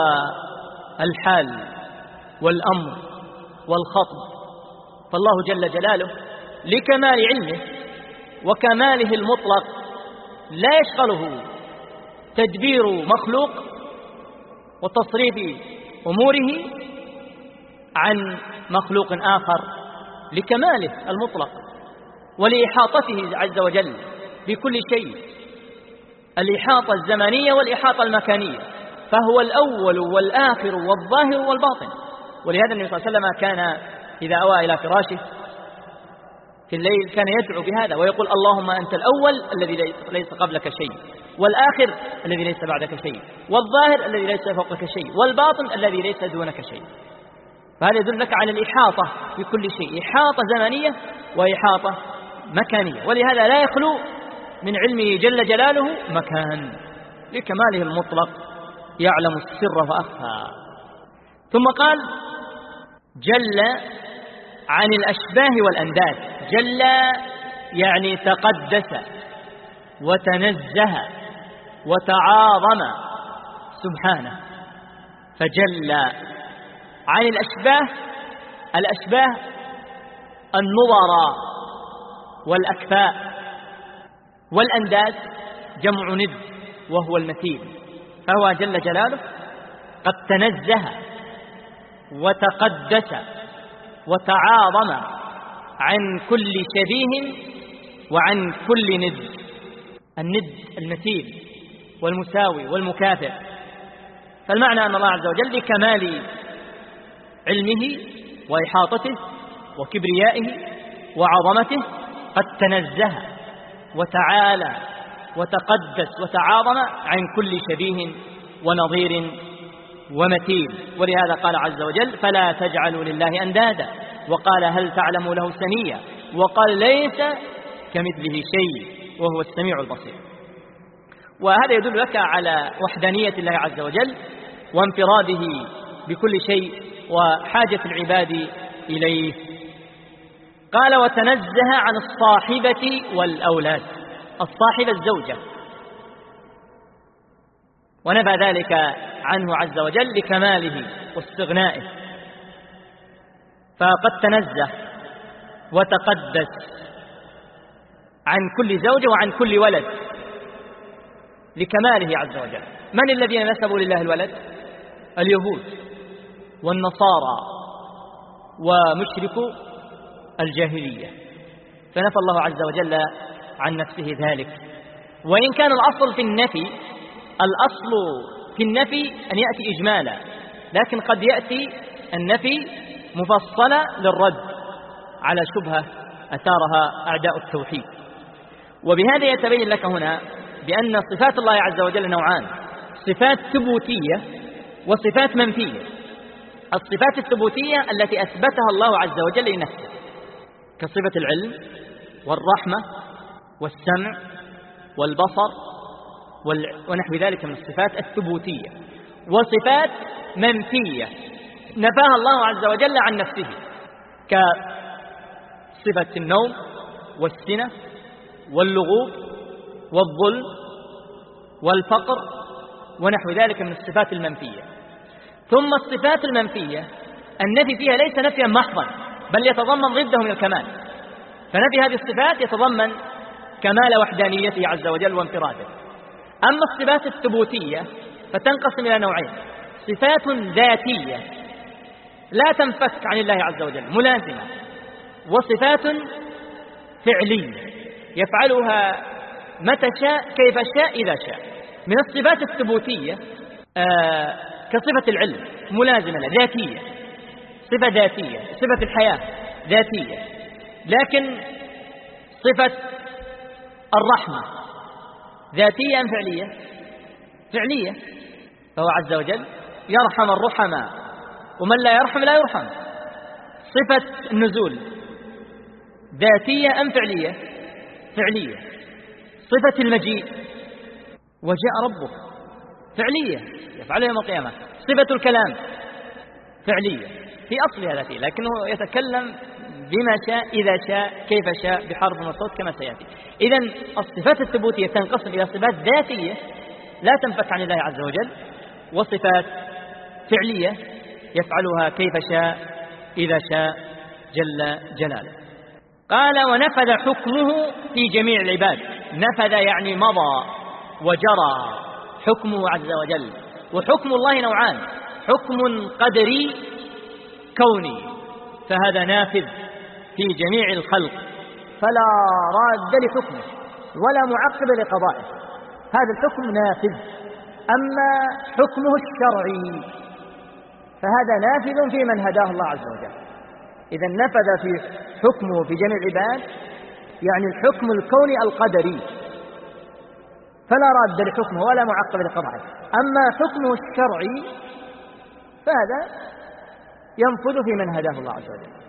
الحال والأمر والخطب، فالله جل جلاله لكمال علمه وكماله المطلق لا يشغله تدبير مخلوق وتصريف أموره عن مخلوق آخر، لكماله المطلق ولإحاطته عز وجل بكل شيء، الإحاطة الزمنية والإحاطة المكانية، فهو الأول والآخر والظاهر والباطن. ولهذا النبي صلى الله عليه وسلم كان إذا أوى إلى فراشه في الليل كان يدعو بهذا ويقول: اللهم أنت الأول الذي ليس قبلك شيء، والآخر الذي ليس بعدك شيء، والظاهر الذي ليس فوقك شيء، والباطن الذي ليس دونك شيء. فهذا يدلك على الإحاطة بكل شيء، إحاطة زمنية وإحاطة مكانية. ولهذا لا يخلو من علمه جل جلاله مكان، لكماله المطلق، يعلم السر وأخفى. ثم قال: جل عن الأشباه والأنداد. جل يعني تقدس وتنزه وتعاظم سبحانه، فجل عن الأشباه. الأشباه النظراء والأكفاء، والأنداد جمع ند وهو المثيل، فهو جل جلاله قد تنزه وتقدس وتعاظم عن كل شبيه وعن كل ند. الند المثيل والمساوي والمكافئ. فالمعنى أن الله عز وجل لكمال علمه وإحاطته وكبريائه وعظمته قد تنزه وتعالى وتقدس وتعاظم عن كل شبيه ونظير ومثيل. ولهذا قال عز وجل: فلا تجعلوا لله أندادا، وقال: هل تعلم له سميا، وقال: ليس كمثله شيء وهو السميع البصير. وهذا يدل لك على وحدانية الله عز وجل وانفراده بكل شيء وحاجة العباد إليه. قال: وتنزه عن الصاحبة والأولاد. الصاحبة الزوجة، ونفى ذلك عنه عز وجل لكماله واستغنائه، فقد تنزه وتقدس عن كل زوجة وعن كل ولد لكماله عز وجل. من الذين نسبوا لله الولد؟ اليهود والنصارى ومشركو الجاهلية، فنفى الله عز وجل عن نفسه ذلك. وإن كان الأصل في النفي أن يأتي إجمالا، لكن قد يأتي النفي مفصلا للرد على شبهة أثارها أعداء التوحيد. وبهذا يتبين لك هنا بأن صفات الله عز وجل نوعان: صفات ثبوتية وصفات منفية. الصفات الثبوتية التي أثبتها الله عز وجل لنفسه كصفة العلم والرحمة والسمع والبصر ونحو ذلك من الصفات الثبوتية. وصفات منفية نفاها الله عز وجل عن نفسه كصفة النوم والسنة واللغوب والظلم والفقر ونحو ذلك من الصفات المنفية. ثم الصفات المنفية النفي فيها ليس نفيا محضا، بل يتضمن ضده من الكمال. فنفي هذه الصفات يتضمن كمال وحدانيته عز وجل وانفراده. أما الصفات الثبوتية فتنقسم إلى نوعين: صفات ذاتية لا تنفك عن الله عز وجل ملازمة، وصفات فعلية يفعلها متى شاء كيف شاء إذا شاء. من الصفات الثبوتية كصفة العلم ملازمة ذاتية، صفة ذاتية. صفة الحياة ذاتية، لكن صفة الرحمة ذاتية أم فعلية؟ فعلية. فهو عز وجل يرحم الرحماء، ومن لا يرحم لا يرحم. صفة النزول ذاتية أم فعلية؟ فعلية. صفة المجيء وجاء ربك فعلية يفعلها يوم القيامة. صفة الكلام فعلية في أصلها ذاتية، لكنه يتكلم بما شاء إذا شاء كيف شاء بحرف وصوت كما سيأتي. إذن الصفات الثبوتية تنقسم إلى صفات ذاتية لا تنفك عن الله عز وجل، وصفات فعلية يفعلها كيف شاء إذا شاء جل جلاله. قال: ونفذ حكمه في جميع العباد. نفذ يعني مضى وجرى حكمه عز وجل. وحكم الله نوعان: حكم قدري كوني، فهذا نافذ في جميع الخلق فلا راد لحكمه ولا معقب لقضائه، هذا الحكم نافذ. أما حكمه الشرعي فهذا نافذ في من هداه الله عز وجل. إذا نفذ في حكمه في جميع العباد يعني الحكم الكوني القدري فلا راد لحكمه ولا معقب لقضائه. أما حكمه الشرعي فهذا ينفذ في من هداه الله عز وجل،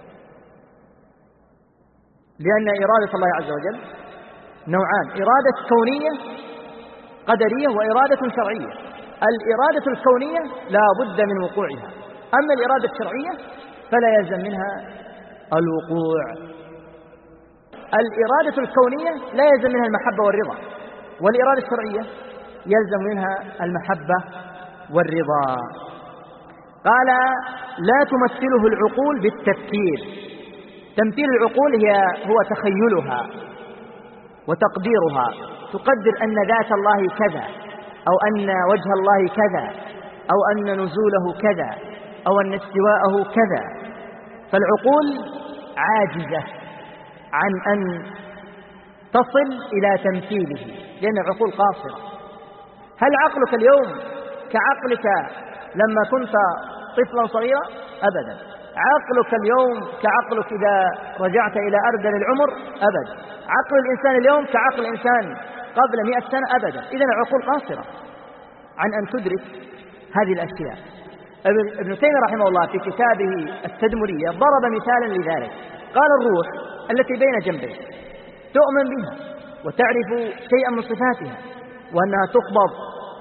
لأن إرادة الله عز وجل نوعان: إرادة كونية قدرية وإرادة شرعية. الإرادة الكونية لا بد من وقوعها، أما الإرادة الشرعية فلا يلزم منها الوقوع. الإرادة الكونية لا يلزم منها المحبة والرضا، والإرادة الشرعية يلزم منها المحبة والرضا. قال: لا تمثله العقول بالتفكير. تمثيل العقول هو تخيلها وتقديرها، تقدر أن ذات الله كذا، أو أن وجه الله كذا، أو أن نزوله كذا، أو أن استواءه كذا. فالعقول عاجزة عن أن تصل إلى تمثيله، لأن العقول قاصرة. هل عقلك اليوم كعقلك لما كنت طفلا صغيرا؟ أبدا. عقلك اليوم كعقلك إذا رجعت إلى أرذل العمر؟ أبدا. عقل الإنسان اليوم كعقل الإنسان قبل 100 سنة؟ أبدا. إذن العقول قاصرة عن أن تدرك هذه الأشياء. ابن تيمية رحمه الله في كتابه التدمرية ضرب مثالا لذلك. قال: الروح التي بين جنبيك تؤمن بها وتعرف شيئا من صفاتها، وأنها تقبض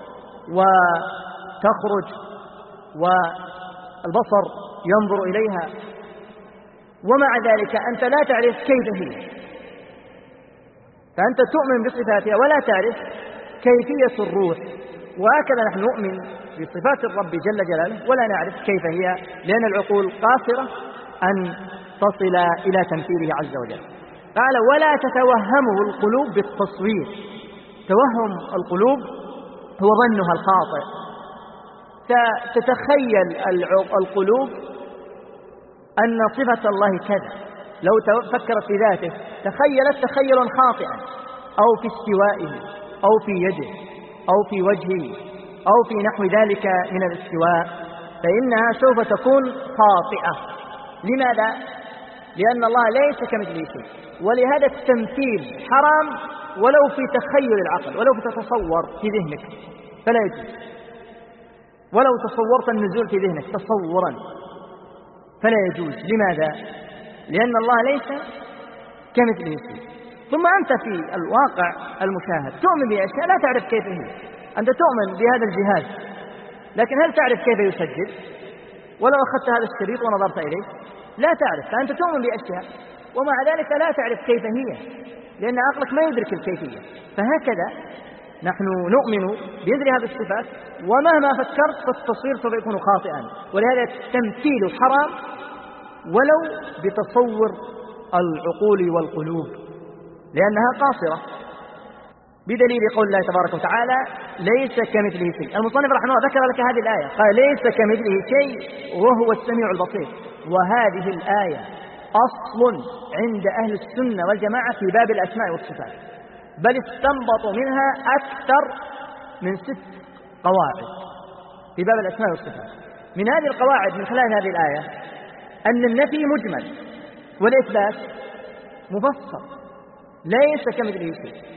وتخرج والبصر ينظر إليها، ومع ذلك أنت لا تعرف كيف هي، فأنت تؤمن بصفاتها ولا تعرف كيفية الروح. وهكذا نحن نؤمن بصفات الرب جل جلاله ولا نعرف كيف هي، لأن العقول قاصرة أن تصل إلى تمثيله عز وجل. قال: ولا تتوهمه القلوب بالتصوير. توهم القلوب هو ظنها الخاطئ. تتخيل القلوب أن صفة الله كذا، لو فكرت في ذاته تخيلت تخيلا خاطئا، أو في استوائه أو في يده أو في وجهه أو في نحو ذلك من الاستواء فإنها سوف تكون خاطئة. لماذا؟ لأن الله ليس كمثله شيء، ولهذا التمثيل حرام ولو في تخيل العقل، ولو في تتصور في ذهنك فلا يجوز. ولو تصورت النزول في ذهنك تصورا فلا يجوز. لماذا؟ لأن الله ليس كمثله شيء. ثم أنت في الواقع المشاهد تؤمن بأشياء لا تعرف كيف هي. أنت تؤمن بهذا الجهاز لكن هل تعرف كيف يسجل؟ ولو أخذت هذا الشريط ونظرت إليه لا تعرف، فأنت تؤمن بأشياء ومع ذلك لا تعرف كيف هي لأن عقلك ما يدرك الكيفية. فهكذا نحن نؤمن بيدر هذه الصفات ومهما فكرت فالتصوير سوف يكون خاطئا. ولهذا التمثيل حرام ولو بتصور العقول والقلوب لأنها قاصرة، بدليل قول الله تبارك وتعالى ليس كمثله شيء. المصنف رحمه الله ذكر لك هذه الآية قال ليس كمثله شيء وهو السميع البصير. وهذه الآية أصل عند أهل السنة والجماعة في باب الأسماء والصفات، بل استنبطوا منها أكثر من 6 قواعد في باب الأسماء والصفات. من هذه القواعد من خلال هذه الآية أن النفي مجمل والإثبات مفصل ليس كمثله شيء.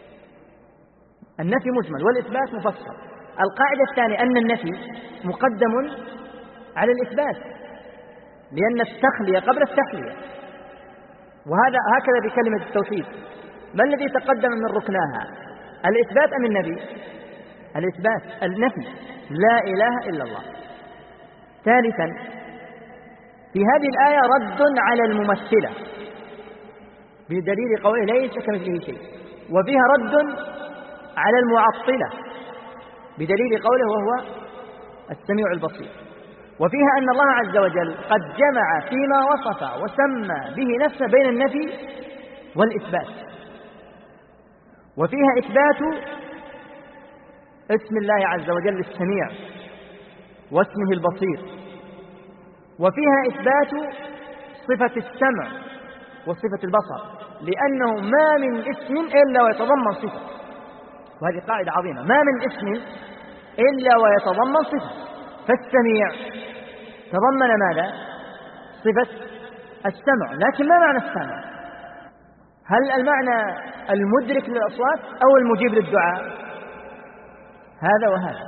النفي مجمل والإثبات مفصل. القاعدة الثانية أن النفي مقدم على الإثبات لأن التخلية قبل التخلية، وهذا هكذا بكلمة التوحيد. ما الذي تقدم من ركناها؟ الإثبات أم النفي؟ الإثبات. النفي لا إله إلا الله. ثالثا في هذه الآية رد على الممثلة بدليل قوله ليس كمثله شيء، وفيها رد على المعطلة بدليل قوله وهو السميع البصير. وفيها أن الله عز وجل قد جمع فيما وصف وسمى به نفسه بين النفي والإثبات. وفيها إثبات اسم الله عز وجل السميع واسمه البصير. وفيها إثبات صفة السمع وصفة البصر لأنه ما من اسم إلا ويتضمن صفة، وهذه قاعدة عظيمة، ما من اسم إلا ويتضمن صفة. فالسميع تضمن ماذا؟ صفة السمع، لكن ما معنى السمع؟ هل المعنى المدرك للأصوات أو المجيب للدعاء؟ هذا وهذا.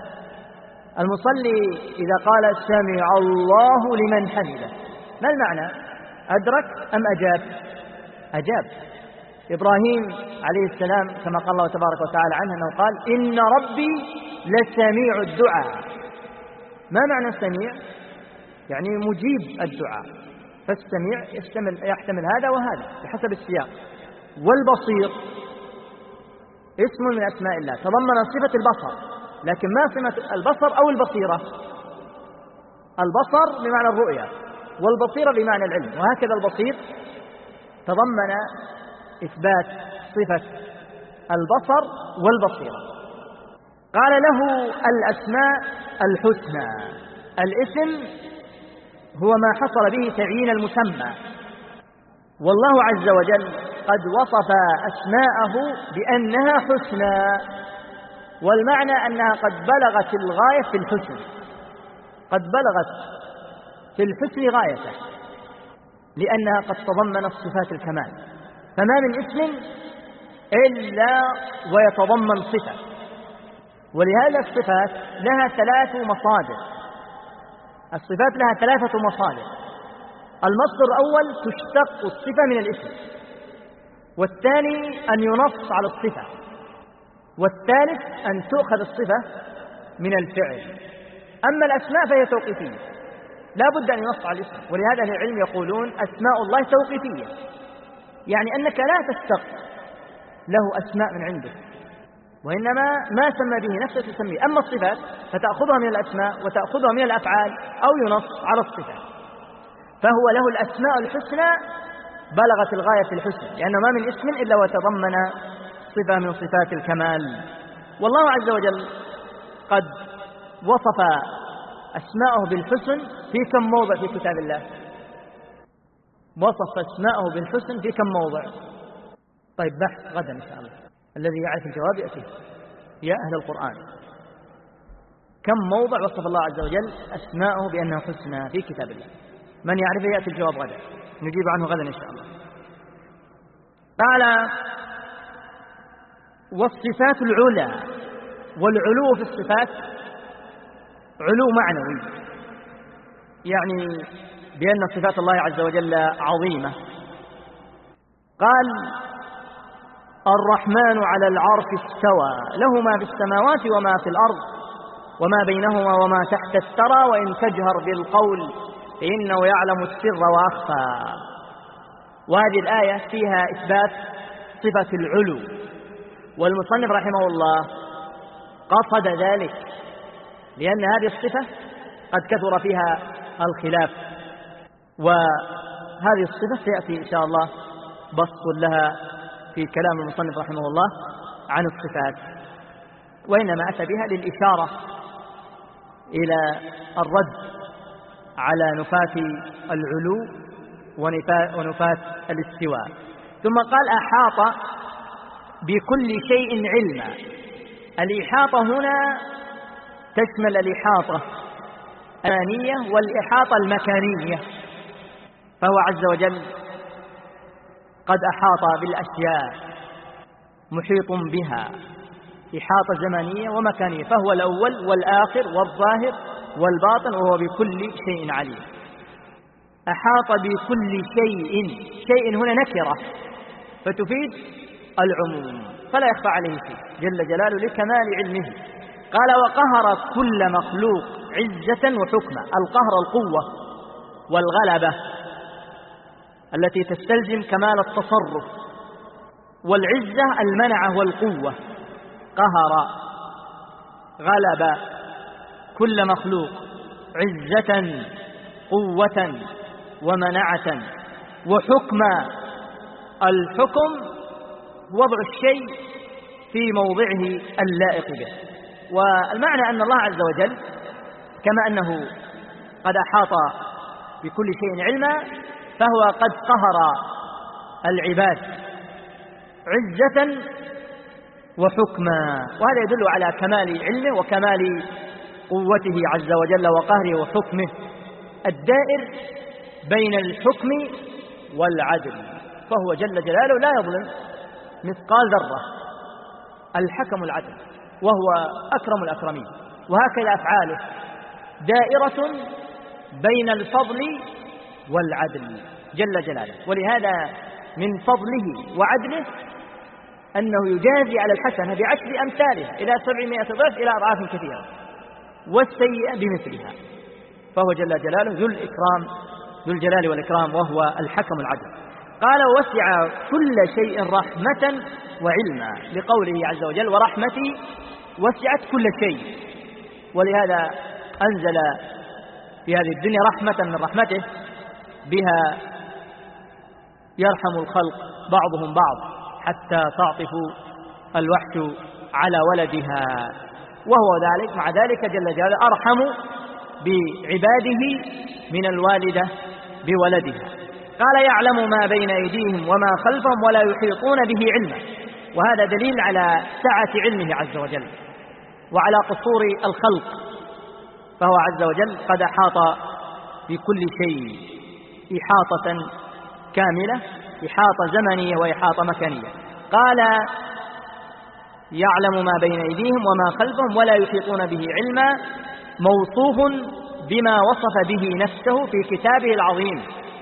المصلي إذا قال سمع الله لمن حمده ما المعنى؟ أدرك أم أجاب؟ أجاب. إبراهيم عليه السلام كما قال الله تبارك وتعالى عنه أنه قال إن ربي لسميع الدعاء. ما معنى السميع؟ يعني مجيب الدعاء. فالسميع يحتمل هذا وهذا بحسب السياق. والبصير اسم من أسماء الله تضمن صفة البصر، لكن ما صفة البصر أو البصيرة؟ البصر بمعنى الرؤية والبصيرة بمعنى العلم. وهكذا البصير تضمن إثبات صفة البصر والبصيرة. قال له الأسماء الحسنى. الاسم هو ما حصل به تعيين المسمى، والله عز وجل قد وصف أسماءه بأنها حسنى، والمعنى أنها قد بلغت الغاية في الحسن، قد بلغت في الحسن غايته لأنها قد تضمنت صفات الكمال. فما من اسم إلا ويتضمن صفة. ولهذا الصفات لها 3 مصادر. الصفات لها 3 مصادر. المصدر الأول تشتق الصفة من الاسم، والثاني أن ينص على الصفة، والثالث أن تؤخذ الصفة من الفعل. أما الأسماء فهي توقيفية لا بد أن ينص على الاسم. ولهذا أهل العلم يقولون أسماء الله توقيفية، يعني أنك لا تشتق له أسماء من عنده، وإنما ما سمى به نفسه تسميه. أما الصفات فتأخذها من الأسماء وتأخذها من الأفعال أو ينص على الصفات. فهو له الأسماء الحسنى بلغت الغاية في الحسن، لأنه ما من اسم إلا وتضمن صفة من صفات الكمال. والله عز وجل قد وصف أسماءه بالحسن في كم موضع في كتاب الله؟ وصف أسماءه بالحسن في كم موضع؟ طيب بحث غدا إن شاء الله. الذي يعرف الجواب يأتيه. يا أهل القرآن، كم موضع وصف الله عز وجل أسماءه بأنها حسنى في كتاب الله؟ من يعرفه يأتي الجواب غدا، نجيب عنه غدا إن شاء الله. قال: والصفات العلى. والعلو في الصفات علو معنوي، يعني بأن صفات الله عز وجل عظيمة. قال: الرحمن على العرش استوى، له ما في السماوات وما في الأرض وما بينهما وما تحت الثرى، وإن تجهر بالقول فإنه يعلم السر وأخفى. وهذه الآية فيها إثبات صفة العلو، والمصنف رحمه الله قصد ذلك لأن هذه الصفة قد كثر فيها الخلاف، وهذه الصفة سيأتي إن شاء الله بسط لها في كلام المصنف رحمه الله عن الصفات، وإنما أتى بها للإشارة إلى الرد على نفاة العلو ونفاة الاستواء. ثم قال: أحاط بكل شيء علما. الإحاطة هنا تشمل الإحاطة الزمانية والإحاطة المكانية، فهو عز وجل قد أحاط بالأشياء، محيط بها إحاطة زمانية ومكانية، فهو الأول والآخر والظاهر والباطن، وهو بكل شيء عليم. أحاط بكل شيء هنا نكرة فتفيد العموم، فلا يخفى عليه شيء جل جلاله لكمال علمه. قال: وقهر كل مخلوق عزة وحكمة. القهر القوة والغلبة التي تستلزم كمال التصرف، والعزة المنعة والقوة. قهر، غلب كل مخلوق عزة، قوة، ومنعة، وحكما. الحكم وضع الشيء في موضعه اللائق به. والمعنى أن الله عز وجل كما أنه قد أحاط بكل شيء علما، فهو قد قهر العباد عزة وحكما، وهذا يدل على كمال علمه وكمال قوته عز وجل وقهره وحكمه الدائر بين الحكم والعدل، فهو جل جلاله لا يظلم مثقال ذرة. الحكم العدل، وهو أكرم الأكرمين، وهكذا أفعاله دائرة بين الفضل والعدل جل جلاله. ولهذا من فضله وعدله أنه يجازي على الحسنة ب10 أمثالها إلى 700 ضعف إلى أضعاف كثيرة، والسيئة بمثلها، فهو جل جلاله ذو الجلال والإكرام، وهو الحكم العدل. قال: وسع كل شيء رحمة وعلما، لقوله عز وجل: ورحمتي وسعت كل شيء. ولهذا أنزل في هذه الدنيا رحمة من رحمته بها يرحم الخلق بعضهم بعض حتى تعطف الوحش على ولدها، وهو ذلك مع ذلك جل جلاله أرحم بعباده من الوالدة بولدها. قال: يعلم ما بين أيديهم وما خلفهم ولا يحيطون به علما. وهذا دليل على سعة علمه عز وجل وعلى قصور الخلق، فهو عز وجل قد أحاط بكل شيء إحاطة كاملة، إحاطة زمنية وإحاطة مكانية. قال: يعلم ما بين أيديهم وما خلفهم ولا يحيطون به علما، موصوف بما وصف به نفسه في كتابه العظيم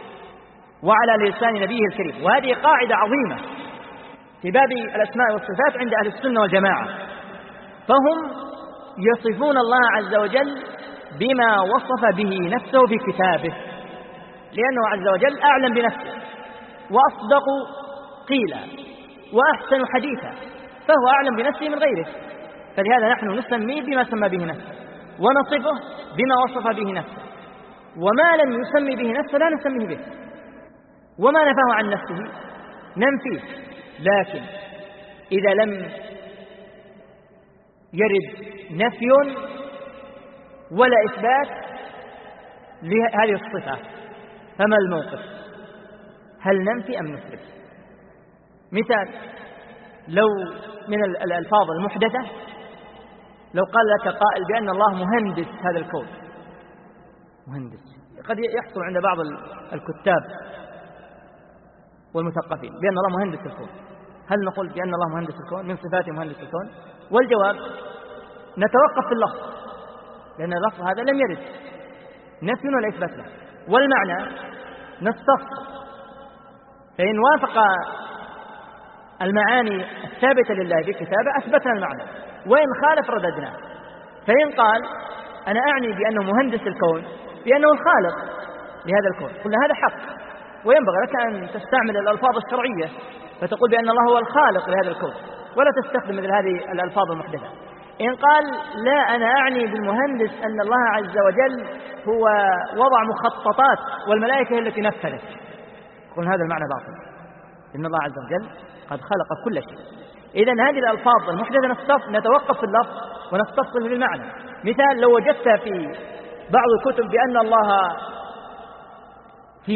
وعلى لسان نبيه الكريم. وهذه قاعدة عظيمة في باب الأسماء والصفات عند أهل السنة والجماعة، فهم يصفون الله عز وجل بما وصف به نفسه في كتابه، لأنه عز وجل أعلم بنفسه وأصدق قيلا وأحسن حديثا، فهو أعلم بنفسه من غيره، فلهذا نحن نسميه بما سمى به نفسه ونصفه بما وصف به نفسه، وما لم يسمي به نفسه لا نسميه به، وما نفاه عن نفسه ننفيه. لكن إذا لم يرد نفي ولا إثبات لهذه الصفة فما الموقف؟ هل ننفي أم نثبت؟ مثال: لو من الألفاظ المحدثة لو قال لك قائل بأن الله مهندس هذا الكون، مهندس، قد يحصل عند بعض الكتاب والمثقفين بأن الله مهندس الكون، هل نقول بأن الله مهندس الكون من صفاته مهندس الكون؟ والجواب نتوقف في اللفظ، لأن اللفظ هذا لم يرد نفي ولا إثبات له، والمعنى نستصحب، فإن وافق المعاني الثابتة لله في كتابه أثبتنا المعنى، وإن خالف رددنا. فإن قال أنا أعني بأنه مهندس الكون بأنه الخالق لهذا الكون، قلنا هذا حق، وينبغي لك أن تستعمل الألفاظ الشرعية فتقول بأن الله هو الخالق لهذا الكون، ولا تستخدم مثل هذه الألفاظ المحدثة. إن قال لا أنا أعني بالمهندس أن الله عز وجل هو وضع مخططات والملائكة التي نفذت، قلنا هذا المعنى باطل، إن الله عز وجل قد خلق كل شيء. إذن هذه الألفاظ المحدثة نتوقف في اللفظ ونستفصل في المعنى. مثال، لو وجدت في بعض الكتب بأن الله في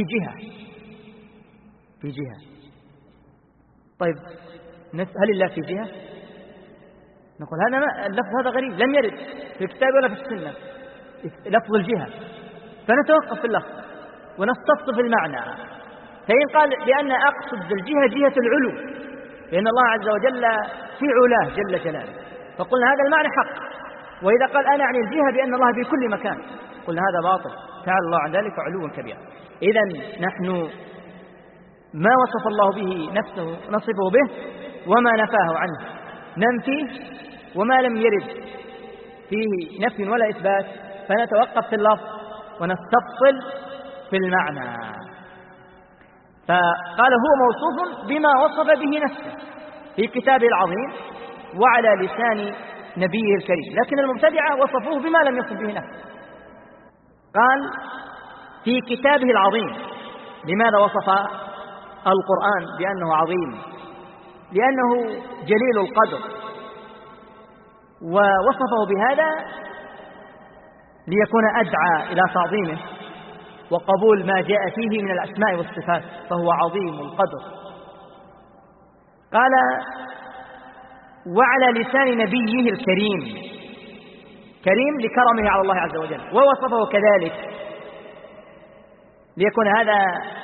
جهة، طيب هل الله في جهة؟ نقول هذا اللفظ هذا غريب، لم يرد في الكتاب ولا في السنة لفظ الجهة، فنتوقف في اللفظ ونستفصل في المعنى. فإن قال بأن أقصد الجهة جهة العلو، لأن الله عز وجل في علاه جل جلاله، فقلنا هذا المعنى حق. وإذا قال أنا أعني الجهة بأن الله في كل مكان، قلنا هذا باطل، تعالى الله عن ذلك علوا كبيرا. إذن نحن ما وصف الله به نفسه نصفه به، وما نفاه عنه ننفيه، وما لم يرد فيه نفي ولا إثبات فنتوقف في اللفظ ونستفصل في المعنى. فقال هو موصوف بما وصف به نفسه في كتابه العظيم وعلى لسان نبيه الكريم، لكن المبتدعة وصفوه بما لم يصف به نفسه. قال في كتابه العظيم، لماذا وصف القرآن بأنه عظيم؟ لأنه جليل القدر، ووصفه بهذا ليكون أدعى إلى تعظيمه وقبول ما جاء فيه من الأسماء والصفات، فهو عظيم القدر. قال وعلى لسان نبيه الكريم، كريم لكرمه على الله عز وجل، ووصفه كذلك ليكون هذا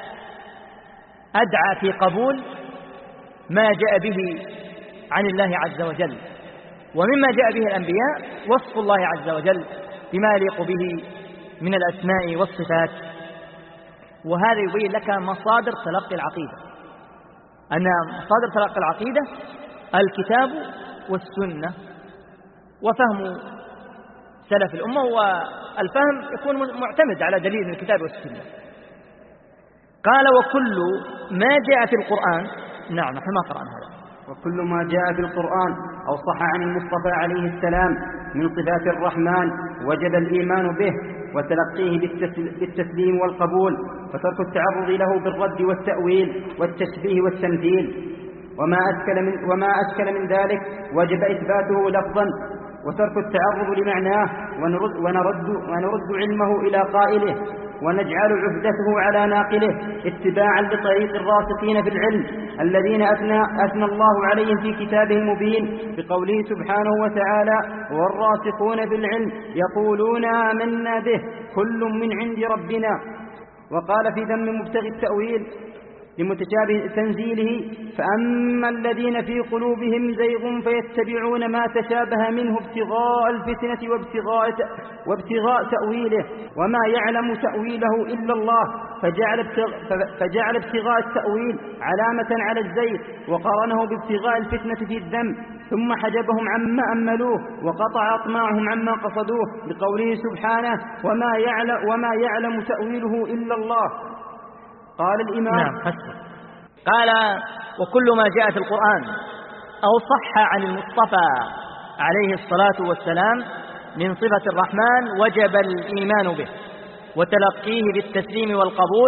أدعى في قبول ما جاء به عن الله عز وجل. ومما جاء به الأنبياء وصف الله عز وجل بما يليق به من الأسماء والصفات. وهذا يبين لك مصادر تلقي العقيدة، أن مصادر تلقي العقيدة الكتاب والسنة وفهم سلف الأمة، والفهم يكون معتمد على دليل من الكتاب والسنة. قال وكل ما جاء في القرآن، نعم نحن ما قرأنا هذا، وكل ما جاء في القرآن أو صح عن المصطفى عليه السلام من صفات الرحمن وجب الإيمان به وتلقيه بالتسليم والقبول، فترك التعرض له بالرد والتأويل والتشبيه والتمثيل. وما أشكل من ذلك وجب إثباته لفظا، وترك التعرض لمعناه، ونرد علمه إلى قائله، ونجعل عهدته على ناقله اتباعا لطريق الراسخين في العلم الذين أثنى الله عليهم في كتابه المبين بقوله سبحانه وتعالى والراسخون في العلم يقولون آمنا به كل من عند ربنا. وقال في ذم مبتغي التأويل لمتشابه تنزيله فأما الذين في قلوبهم زيغ فيتبعون ما تشابه منه ابتغاء الفتنة وابتغاء تأويله وما يعلم تأويله إلا الله، فجعل ابتغاء التأويل علامة على الزيغ وقارنه بابتغاء الفتنة في الذم، ثم حجبهم عما أملوه وقطع أطماعهم عما قصدوه بقوله سبحانه وما يعلم تأويله إلا الله. قال الإمام نعم قال وكل ما جاء في القرآن أو صح عن المصطفى عليه الصلاة والسلام من صفة الرحمن وجب الإيمان به وتلقيه بالتسليم والقبول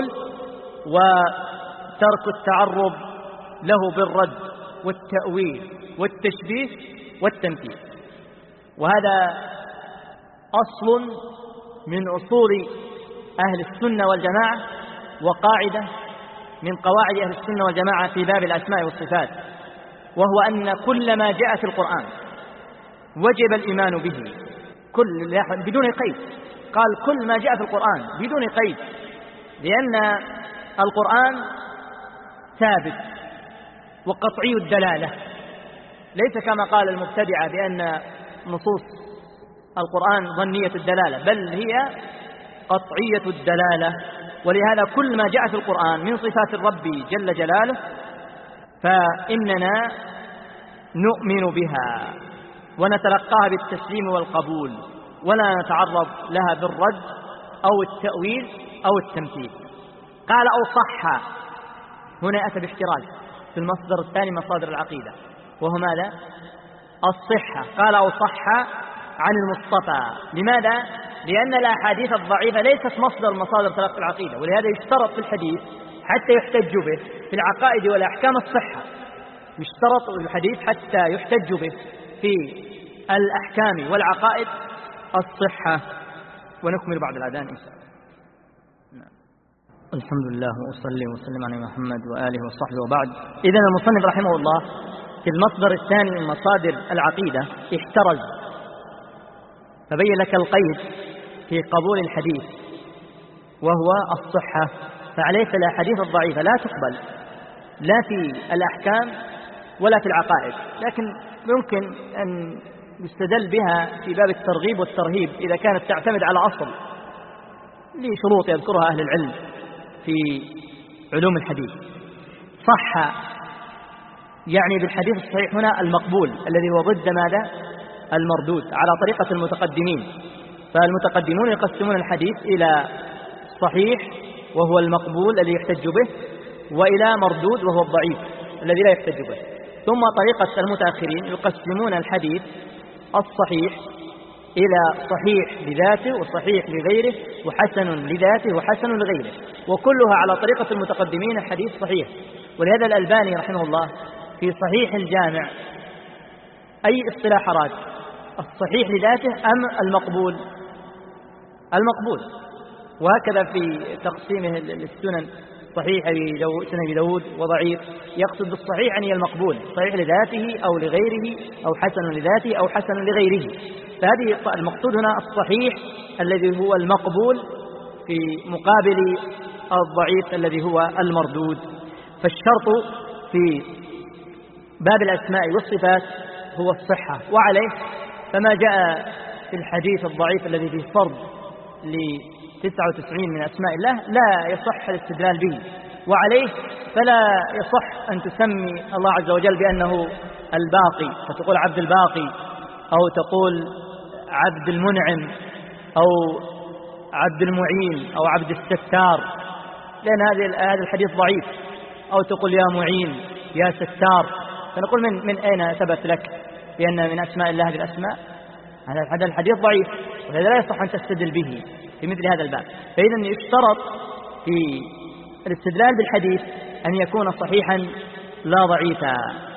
وترك التعرض له بالرد والتأويل والتشبيه والتمثيل. وهذا أصل من أصول أهل السنة والجماعة وقاعدة من قواعد أهل السنة والجماعة في باب الأسماء والصفات، وهو أن كل ما جاء في القرآن وجب الإيمان به بدون قيد. قال كل ما جاء في القرآن بدون قيد، لأن القرآن ثابت وقطعي الدلالة، ليس كما قال المبتدعة بأن نصوص القرآن ظنية الدلالة، بل هي قطعية الدلالة. ولهذا كل ما جاء في القرآن من صفات الرب جل جلاله فإننا نؤمن بها ونتلقاها بالتسليم والقبول، ولا نتعرض لها بالرد أو التأويل أو التمثيل. قال أو صح، هنا أتى باحتراز في المصدر الثاني مصادر العقيدة، وهو ماذا؟ الصحة. قال أو صح عن المصطفى. لماذا؟ لأن الأحاديث الضعيفة ليست مصدر مصادر تلقي العقيدة، ولهذا يشترط في الحديث حتى يحتج به في العقائد والأحكام الصحة، يشترط الحديث حتى يحتج به في الأحكام والعقائد الصحة. ونكمل بعد الأذان إن شاء الله. الحمد لله وأصلي وسلم على محمد وآله وصحبه وبعد. إذن المصنف رحمه الله في المصدر الثاني من مصادر العقيدة احترز، فبين لك القيد في قبول الحديث وهو الصحة. فعليه الأحاديث الضعيفة لا تقبل لا في الأحكام ولا في العقائد، لكن يمكن أن يستدل بها في باب الترغيب والترهيب إذا كانت تعتمد على أصل لشروط يذكرها أهل العلم في علوم الحديث. صح يعني بالحديث الصحيح هنا المقبول الذي هو ضد ماذا؟ المردود، على طريقة المتقدمين. فالمتقدمون يقسمون الحديث إلى صحيح وهو المقبول الذي يحتج به، وإلى مردود وهو الضعيف الذي لا يحتج به. ثم طريقة المتأخرين يقسمون الحديث الصحيح إلى صحيح لذاته وصحيح لغيره وحسن لذاته وحسن لغيره، وكلها على طريقة المتقدمين الحديث صحيح. ولهذا الألباني رحمه الله في صحيح الجامع أي اصطلاح أراد؟ الصحيح لذاته أم المقبول؟ المقبول. وهكذا في تقسيمه السنن صحيح سنن أبي داود وضعيف، يقصد بالصحيح أن المقبول صحيح لذاته أو لغيره أو حسن لذاته أو حسن لغيره. فهذه المقصود هنا الصحيح الذي هو المقبول في مقابل الضعيف الذي هو المردود. فالشرط في باب الأسماء والصفات هو الصحة، وعليه فما جاء في الحديث الضعيف الذي فيه فرض ل99 من أسماء الله لا يصح الاستدلال به، وعليه فلا يصح أن تسمي الله عز وجل بأنه الباقي فتقول عبد الباقي، أو تقول عبد المنعم، أو عبد المعين، أو عبد الستار، لأن هذا الحديث ضعيف. أو تقول يا معين يا ستار، فنقول من أين ثبت لك بأن من أسماء الله هذه الأسماء؟ هذا الحديث ضعيف، وهذا لا يصح أن تستدل به في مثل هذا الباب. فإذا يشترط في الاستدلال بالحديث أن يكون صحيحا لا ضعيفا.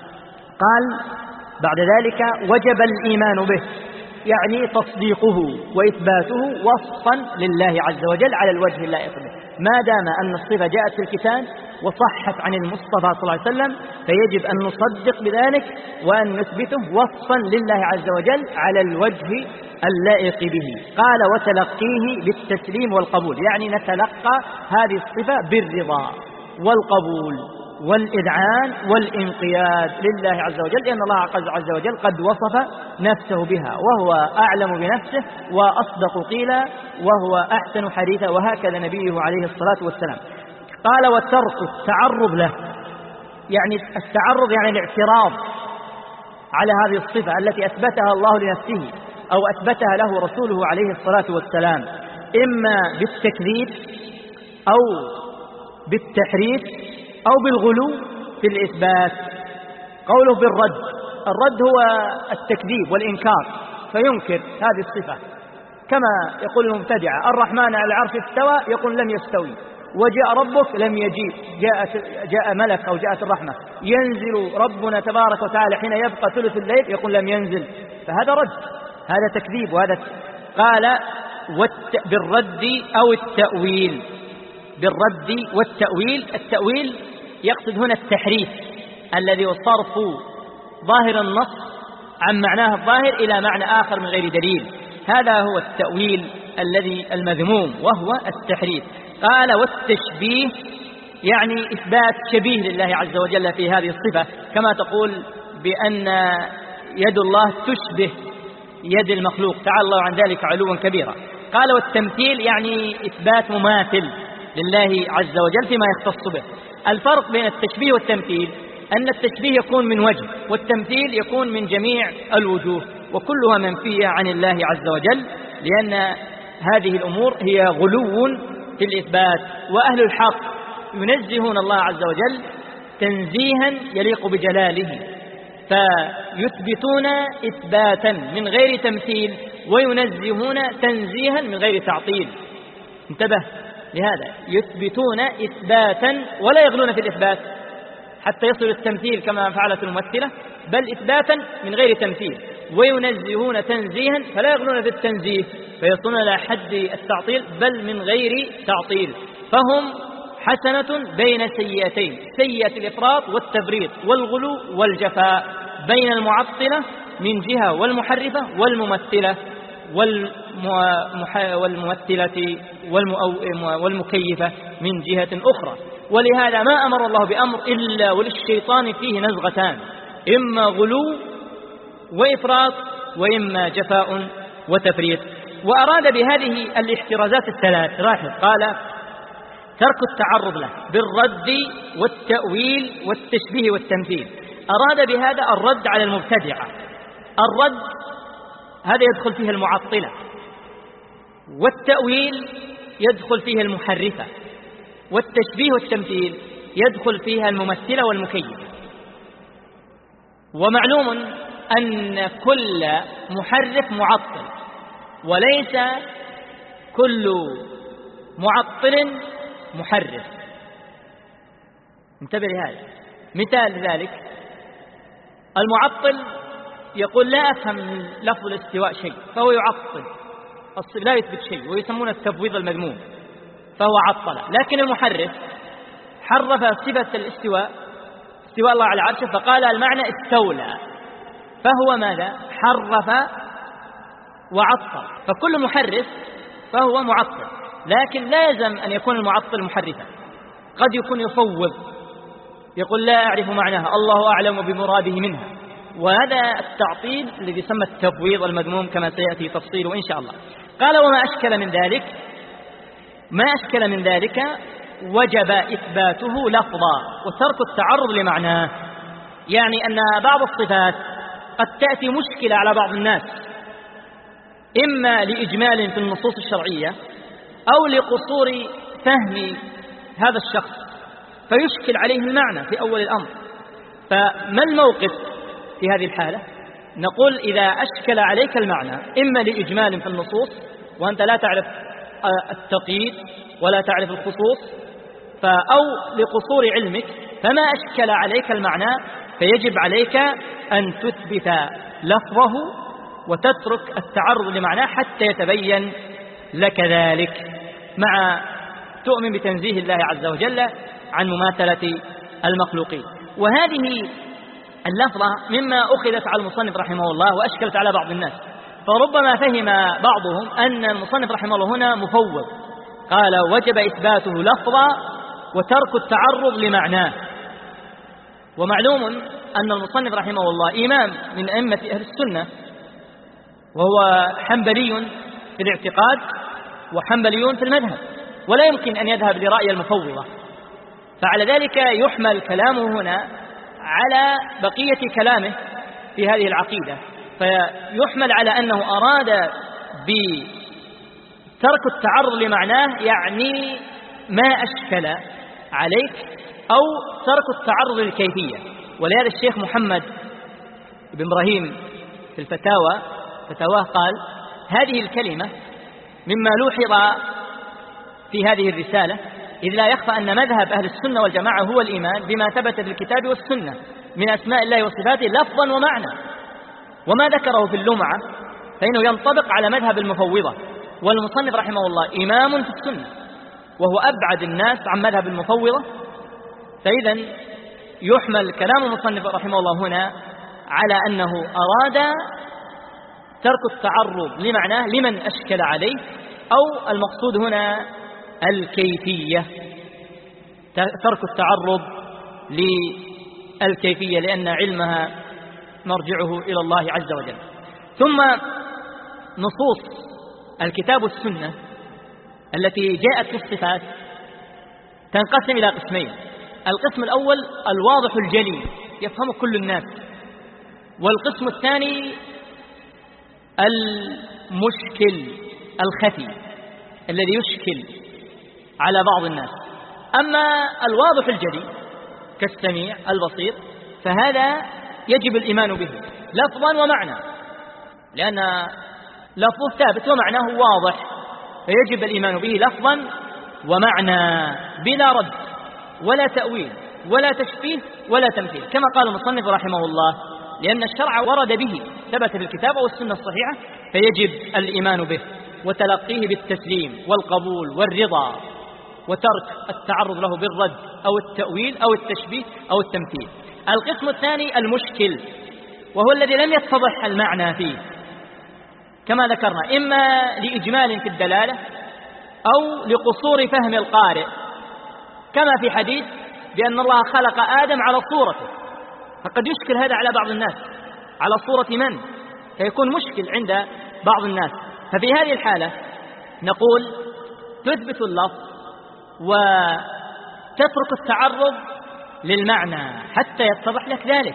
قال بعد ذلك وجب الإيمان به، يعني تصديقه وإثباته وصفا لله عز وجل على الوجه اللائق به. ما دام أن الصفة جاءت في الكتاب وصحت عن المصطفى صلى الله عليه وسلم فيجب أن نصدق بذلك وأن نثبته وصفا لله عز وجل على الوجه اللائق به. قال وتلقيه بالتسليم والقبول، يعني نتلقى هذه الصفة بالرضا والقبول والإذعان والإنقياد لله عز وجل، لأن الله عز وجل قد وصف نفسه بها وهو أعلم بنفسه وأصدق قيلا وهو أحسن حديثا، وهكذا نبيه عليه الصلاة والسلام. قال وترك التعرض له، يعني التعرض يعني الاعتراض على هذه الصفة التي أثبتها الله لنفسه أو أثبتها له رسوله عليه الصلاة والسلام، إما بالتكذيب أو بالتحريف أو بالغلو في الإثبات. قوله بالرد، الرد هو التكذيب والإنكار، فينكر هذه الصفة كما يقول المبتدعة الرحمن على العرش استوى، يقول لم يستوي، وجاء ربك لم يجيء، جاء ملك أو جاءت الرحمة، ينزل ربنا تبارك وتعالى حين يبقى ثلث الليل، يقول لم ينزل، فهذا رد، هذا تكذيب. وهذا قال بالرد أو التأويل، بالرد والتأويل. التأويل يقصد هنا التحريف الذي هو صرف ظاهر النص عن معناه الظاهر إلى معنى آخر من غير دليل. هذا هو التأويل الذي المذموم، وهو التحريف. قال والتشبيه يعني إثبات شبيه لله عز وجل في هذه الصفة، كما تقول بأن يد الله تشبه يد المخلوق، تعالى الله عن ذلك علوا كبيرا. قال والتمثيل يعني إثبات مماثل لله عز وجل فيما يختص به. الفرق بين التشبيه والتمثيل أن التشبيه يكون من وجه، والتمثيل يكون من جميع الوجوه، وكلها منفية عن الله عز وجل، لأن هذه الأمور هي غلو في الإثبات. وأهل الحق ينزهون الله عز وجل تنزيها يليق بجلاله، فيثبتون إثباتا من غير تمثيل، وينزهون تنزيها من غير تعطيل. انتبه لهذا، يثبتون إثباتا ولا يغلون في الإثبات حتى يصل التمثيل كما فعلت الممثلة، بل إثباتا من غير تمثيل، وينزهون تنزيها فلا يغلون في التنزيه فيصلون إلى حد التعطيل بل من غير تعطيل. فهم حسنة بين سيئتين، سيئة الإفراط والتفريط والغلو والجفاء، بين المعطلة من جهة والمحرفة والممثلة والممثلة والمكيفة من جهة أخرى. ولهذا ما أمر الله بأمر إلا وللشيطان فيه نزغتان، إما غلو وإفراط، وإما جفاء وتفريط. وأراد بهذه الاحترازات الثلاث، لاحظ قال ترك التعرض له بالرد والتأويل والتشبيه والتمثيل. أراد بهذا الرد على المبتدعة. الرد هذا يدخل فيه المعطلة، والتأويل يدخل فيه المحرفة، والتشبيه والتمثيل يدخل فيها الممثلة والمكيفة. ومعلوم أن كل محرف معطل، وليس كل معطل محرف. انتبه لهذا. مثال ذلك المعطل يقول لا أفهم من لفظ الاستواء شيء، فهو يعطل، لا يثبت شيء، ويسمونه التفويض المذموم، فهو عطل. لكن المحرف حرف صفة الاستواء، استواء الله على عرشه، فقال المعنى استولى، فهو ماذا؟ حرف وعطل. فكل محرف فهو معطل، لكن لا يلزم أن يكون المعطل محرفا. قد يكون يفوض، يقول لا أعرف معناها، الله أعلم بمراده منها، وهذا التعطيل الذي يسمى التفويض المذموم كما سيأتي تفصيله إن شاء الله. قال وما أشكل من ذلك، ما أشكل من ذلك وجب إثباته لفظا وترك التعرض لمعناه. يعني أن بعض الصفات قد تأتي مشكلة على بعض الناس، إما لإجمال في النصوص الشرعية أو لقصور فهم هذا الشخص فيشكل عليه المعنى في أول الأمر. فما الموقف في هذه الحالة؟ نقول إذا أشكل عليك المعنى إما لإجمال في النصوص وأنت لا تعرف التقييد ولا تعرف الخصوص، أو لقصور علمك، فما أشكل عليك المعنى فيجب عليك أن تثبت لفظه وتترك التعرض لمعناه حتى يتبين لك ذلك، مع تؤمن بتنزيه الله عز وجل عن مماثلة المخلوقين. وهذه اللفظة مما أخذت على المصنف رحمه الله وأشكلت على بعض الناس، فربما فهم بعضهم أن المصنف رحمه الله هنا مفوض، قال وجب إثباته لفظا وترك التعرض لمعناه. ومعلوم أن المصنف رحمه الله إمام من أئمة أهل السنة، وهو حنبلي في الاعتقاد وحنبلي في المذهب، ولا يمكن أن يذهب لرأي المفوضة، فعلى ذلك يحمل كلامه هنا على بقية كلامه في هذه العقيدة، فيحمل على أنه أراد بترك التعرض لمعناه يعني ما أشكل عليك، أو ترك التعرض للكيفية. ولهذا الشيخ محمد بن إبراهيم في فتاواه قال هذه الكلمة مما لوحظ في هذه الرسالة، إذ لا يخفى أن مذهب أهل السنة والجماعة هو الإيمان بما ثبت في الكتاب والسنة من أسماء الله وصفاته لفظا ومعنى، وما ذكره في اللمعة فإنه ينطبق على مذهب المفوضة. والمصنف رحمه الله إمام في السنة وهو أبعد الناس عن مذهب المفوضة، فإذا يحمل كلام المصنف رحمه الله هنا على أنه أراد ترك التعرض لمعناه لمن أشكل عليه، أو المقصود هنا الكيفية، ترك التعرض للكيفية، لأن علمها مرجعه إلى الله عز وجل. ثم نصوص الكتاب والسنة التي جاءت في الصفات تنقسم إلى قسمين. القسم الأول الواضح الجلي يفهم كل الناس، والقسم الثاني المشكل الخفي الذي يشكل على بعض الناس. أما الواضح الجلي كالسميع البصير فهذا يجب الإيمان به لفظا ومعنى، لأن لفظه ثابت ومعناه واضح، فيجب الإيمان به لفظا ومعنى بلا رد ولا تأويل ولا تشبيه ولا تمثيل، كما قال المصنف رحمه الله، لأن الشرع ورد به، ثبت في الكتاب والسنة الصحيحة، فيجب الإيمان به وتلقيه بالتسليم والقبول والرضا، وترك التعرض له بالرد أو التأويل أو التشبيه أو التمثيل. القسم الثاني المشكل، وهو الذي لم يتضح المعنى فيه كما ذكرنا، إما لإجمال في الدلالة أو لقصور فهم القارئ، كما في حديث بأن الله خلق آدم على صورته، فقد يشكل هذا على بعض الناس، على صورة من؟ فيكون مشكل عند بعض الناس. ففي هذه الحالة نقول تثبت اللفظ وتترك التعرض للمعنى حتى يتضح لك ذلك،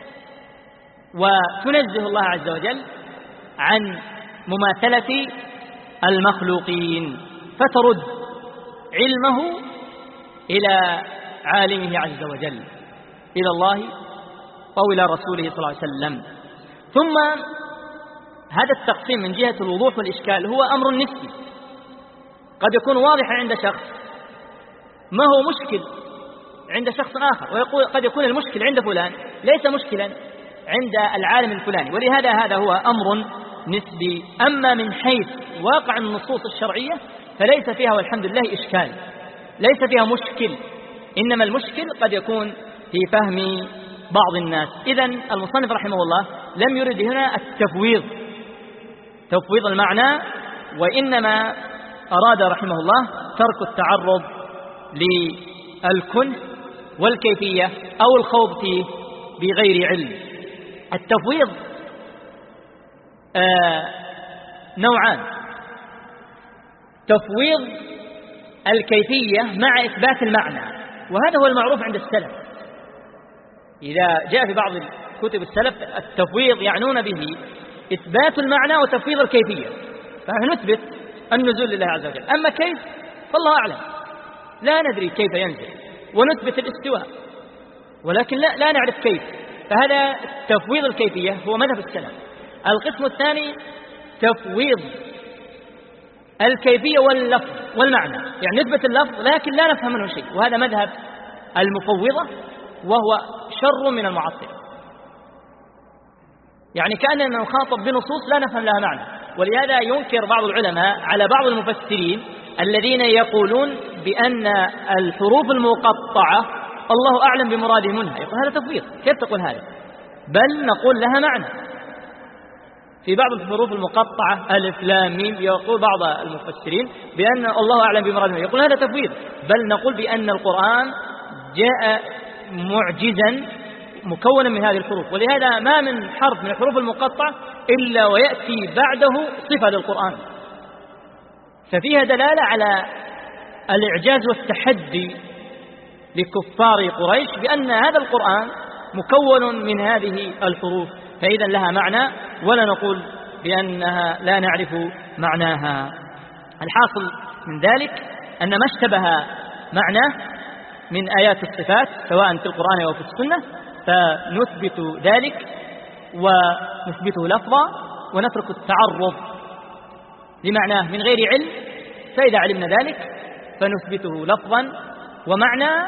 وتنزه الله عز وجل عن مماثلة المخلوقين، فترد علمه إلى عالمه عز وجل، إلى الله أو إلى رسوله صلى الله عليه وسلم. ثم هذا التقسيم من جهة الوضوح والإشكال هو أمر نسبي، قد يكون واضحا عند شخص ما هو مشكل عند شخص آخر، وقد يكون المشكل عند فلان ليس مشكلا عند العالم الفلاني، ولهذا هذا هو أمر نسبي. أما من حيث واقع النصوص الشرعية فليس فيها والحمد لله إشكال، ليس فيها مشكل، إنما المشكل قد يكون في فهم بعض الناس. إذن المصنف رحمه الله لم يرد هنا تفويض المعنى، وإنما أراد رحمه الله ترك التعرض للكنه والكيفية أو الخوض فيه بغير علم. التفويض نوعان: تفويض الكيفية مع إثبات المعنى، وهذا هو المعروف عند السلف. إذا جاء في بعض كتب السلف التفويض يعنون به إثبات المعنى وتفويض الكيفية، فنثبت النزول لله عز وجل، أما كيف فالله أعلم، لا ندري كيف ينزل، ونثبت الاستواء ولكن لا نعرف كيف، فهذا تفويض الكيفية هو مذهب السلف. القسم الثاني تفويض الكيفية واللفظ والمعنى، يعني نثبت اللفظ لكن لا نفهم منه شيء، وهذا مذهب المفوضة، وهو شر من المعطلة، يعني كأننا نخاطب بنصوص لا نفهم لها معنى. ولهذا ينكر بعض العلماء على بعض المفسرين الذين يقولون بأن الحروف المقطعة الله أعلم بمراده منها، يقول هذا تفويض، كيف تقول هذا؟ بل نقول لها معنى. في بعض الحروف المقطعة ألف لام ميم يقول بعض المفسرين بأن الله أعلم بمراده منها، يقول هذا تفويض، بل نقول بأن القرآن جاء معجزا مكونا من هذه الحروف، ولهذا ما من حرف من الحروف المقطعة إلا ويأتي بعده صفة للقرآن، ففيها دلالة على الإعجاز والتحدي لكفار قريش بأن هذا القرآن مكون من هذه الحروف، فإذا لها معنى، ولا نقول بأنها لا نعرف معناها. الحاصل من ذلك أن ما اشتبه معناه من آيات الصفات سواء في القرآن أو في السنة فنثبت ذلك ونثبته لفظا، ونترك التعرض لمعناه من غير علم، فإذا علمنا ذلك فنثبته لفظا ومعنى،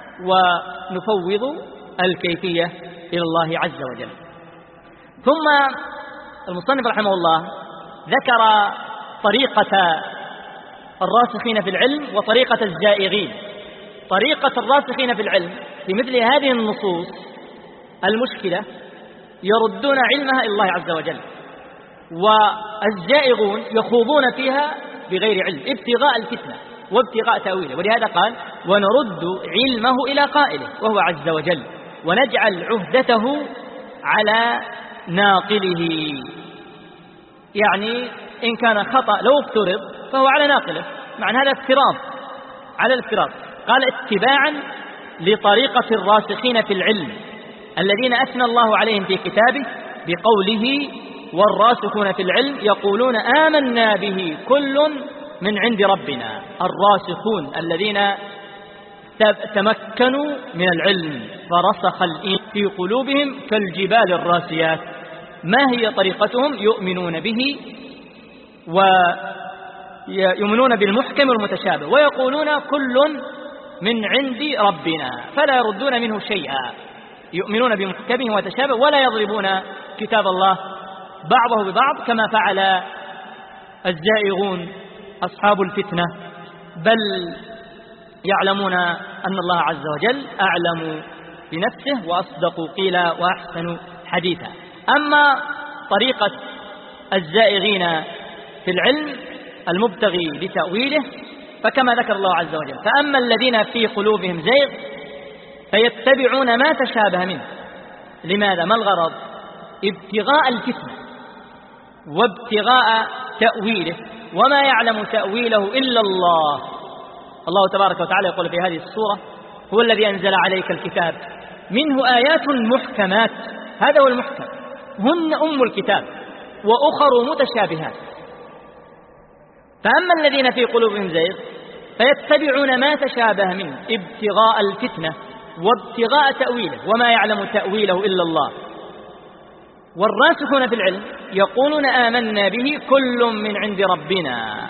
ونفوض الكيفية إلى الله عز وجل. ثم المصنف رحمه الله ذكر طريقة الراسخين في العلم وطريقة الزائغين. طريقة الراسخين في العلم في مثل هذه النصوص المشكلة يردون علمها إلى الله عز وجل، والزائغون يخوضون فيها بغير علم ابتغاء الفتنة وابتغاء تأويله. ولهذا قال ونرد علمه إلى قائله وهو عز وجل ونجعل عهدته على ناقله. يعني إن كان خطأ لو افترض فهو على ناقله، معنى هذا افتراض على الافتراض. قال اتباعا لطريقة الراسخين في العلم الذين أثنى الله عليهم في كتابه بقوله والراسخون في العلم يقولون آمنا به كل من عند ربنا. الراسخون الذين تمكنوا من العلم فرسخ الإيمان في قلوبهم كالجبال الراسيات. ما هي طريقتهم؟ يؤمنون به ويؤمنون بالمحكم والمتشابه ويقولون كل من عند ربنا، فلا يردون منه شيئا، يؤمنون بمحكمه وتشابه ولا يضربون كتاب الله بعضه ببعض كما فعل الزائغون أصحاب الفتنة، بل يعلمون أن الله عز وجل أعلم بنفسه وأصدق قيلا وأحسن حديثا. أما طريقة الزائغين في العلم المبتغي لتأويله فكما ذكر الله عز وجل فأما الذين في قلوبهم زيغ فيتبعون ما تشابه منه. لماذا؟ ما الغرض؟ ابتغاء الفتنة وابتغاء تأويله، وما يعلم تأويله إلا الله. الله تبارك وتعالى يقول في هذه السورة هو الذي أنزل عليك الكتاب منه آيات محكمات، هذا هو المحكم، هن أم الكتاب وأخر متشابهات. فأما الذين في قلوبهم زيغ فيتبعون ما تشابه منه ابتغاء الفتنة وابتغاء تأويله وما يعلم تأويله إلا الله. والراسخون في العلم يقولون آمنا به كل من عند ربنا.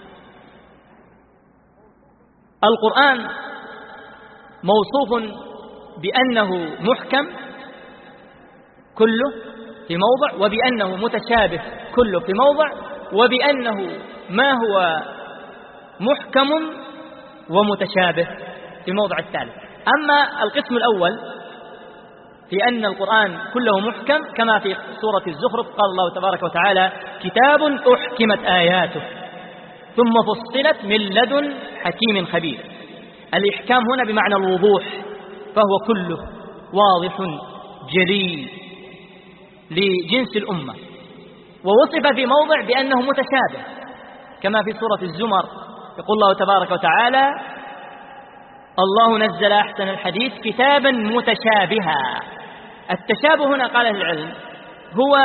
القرآن موصوف بأنه محكم كله في موضع، وبأنه متشابه كله في موضع، وبأنه ما هو محكم ومتشابه في موضع الثالث. أما القسم الأول في أن القرآن كله محكم كما في سورة الزخرف قال الله تبارك وتعالى كتاب أحكمت آياته ثم فصلت من لدن حكيم خبير. الإحكام هنا بمعنى الوضوح، فهو كله واضح جلي لجنس الأمة. ووصف في موضع بأنه متشابه كما في سورة الزمر يقول الله تبارك وتعالى الله نزل أحسن الحديث كتابا متشابها. التشابه هنا قال أهل العلم هو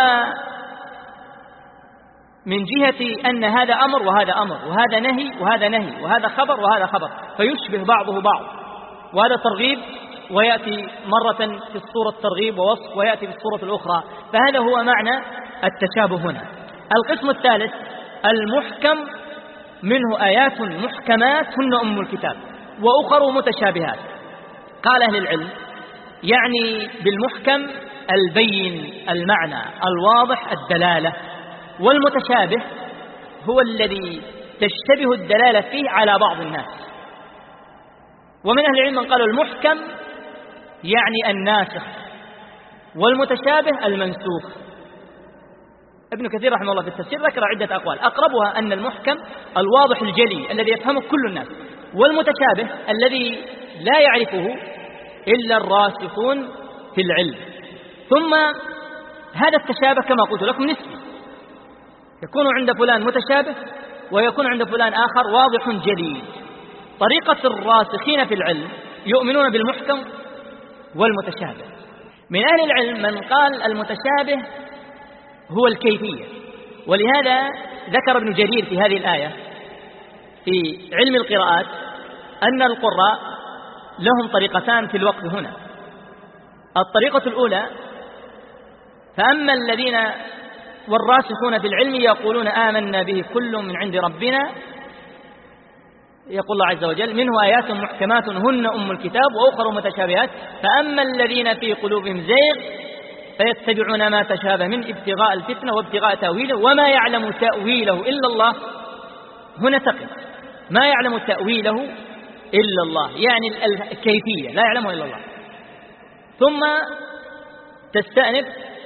من جهة أن هذا أمر وهذا أمر وهذا نهي وهذا نهي وهذا خبر وهذا خبر فيشبه بعضه بعض، وهذا ترغيب ويأتي مرة في الصورة الترغيب ووصف ويأتي في الصورة الأخرى، فهذا هو معنى التشابه هنا. القسم الثالث المحكم منه آيات محكمات هن أم الكتاب وأخر متشابهات. قال أهل العلم يعني بالمحكم البين المعنى الواضح الدلالة، والمتشابه هو الذي تشتبه الدلالة فيه على بعض الناس. ومن أهل العلم من قالوا المحكم يعني الناسخ والمتشابه المنسوخ. ابن كثير رحمه الله في التفسير ذكر عدة أقوال، أقربها أن المحكم الواضح الجلي الذي يفهمه كل الناس، والمتشابه الذي لا يعرفه إلا الراسخون في العلم. ثم هذا التشابه كما قلت لكم نسبي، يكون عند فلان متشابه ويكون عند فلان آخر واضح جلي. طريقة الراسخين في العلم يؤمنون بالمحكم والمتشابه. من أهل العلم من قال المتشابه هو الكيفية، ولهذا ذكر ابن جرير في هذه الآية في علم القراءات أن القراء لهم طريقتان في الوقف هنا. الطريقة الأولى فأما الذين والراسخون في العلم يقولون آمنا به كل من عند ربنا، يقول الله عز وجل منه آيات محكمات هن أم الكتاب وأخر متشابهات فأما الذين في قلوبهم زيغ فيتبعون ما تشابه من ابتغاء الفتنة وابتغاء تأويله وما يعلم تأويله إلا الله. هنا تقف ما يعلم تأويله إلا الله، يعني الكيفية لا يعلمه إلا الله. ثم تستأنف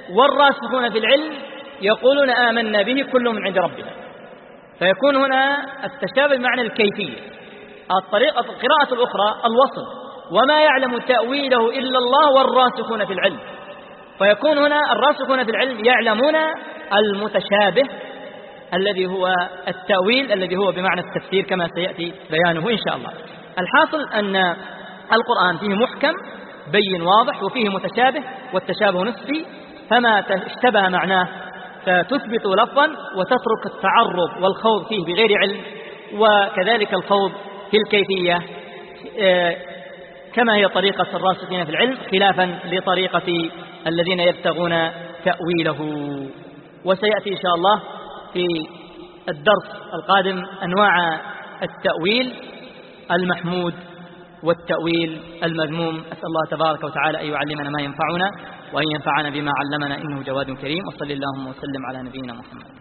والراسخون في العلم يقولون آمنا به كل من عند ربنا. فيكون هنا التشابه بمعنى الكيفية. الطريقة القراءة الأخرى الوصل، وما يعلم تأويله إلا الله والراسخون في العلم. فيكون هنا الراسخون في العلم يعلمون المتشابه الذي هو التأويل الذي هو بمعنى التفسير كما سيأتي بيانه إن شاء الله. الحاصل أن القرآن فيه محكم بين واضح، وفيه متشابه والتشابه نسبي، فما اشتبه معناه فتثبت لفظا وتترك التعرض والخوض فيه بغير علم، وكذلك الخوض في الكيفية كما هي طريقة الراسخين في العلم خلافا لطريقة الذين يبتغون تأويله. وسيأتي إن شاء الله في الدرس القادم أنواع التأويل المحمود والتأويل المذموم. أسأل الله تبارك وتعالى أن يعلمنا ما ينفعنا وأن ينفعنا بما علمنا إنه جواد كريم. وصلى اللهم وسلم على نبينا محمد.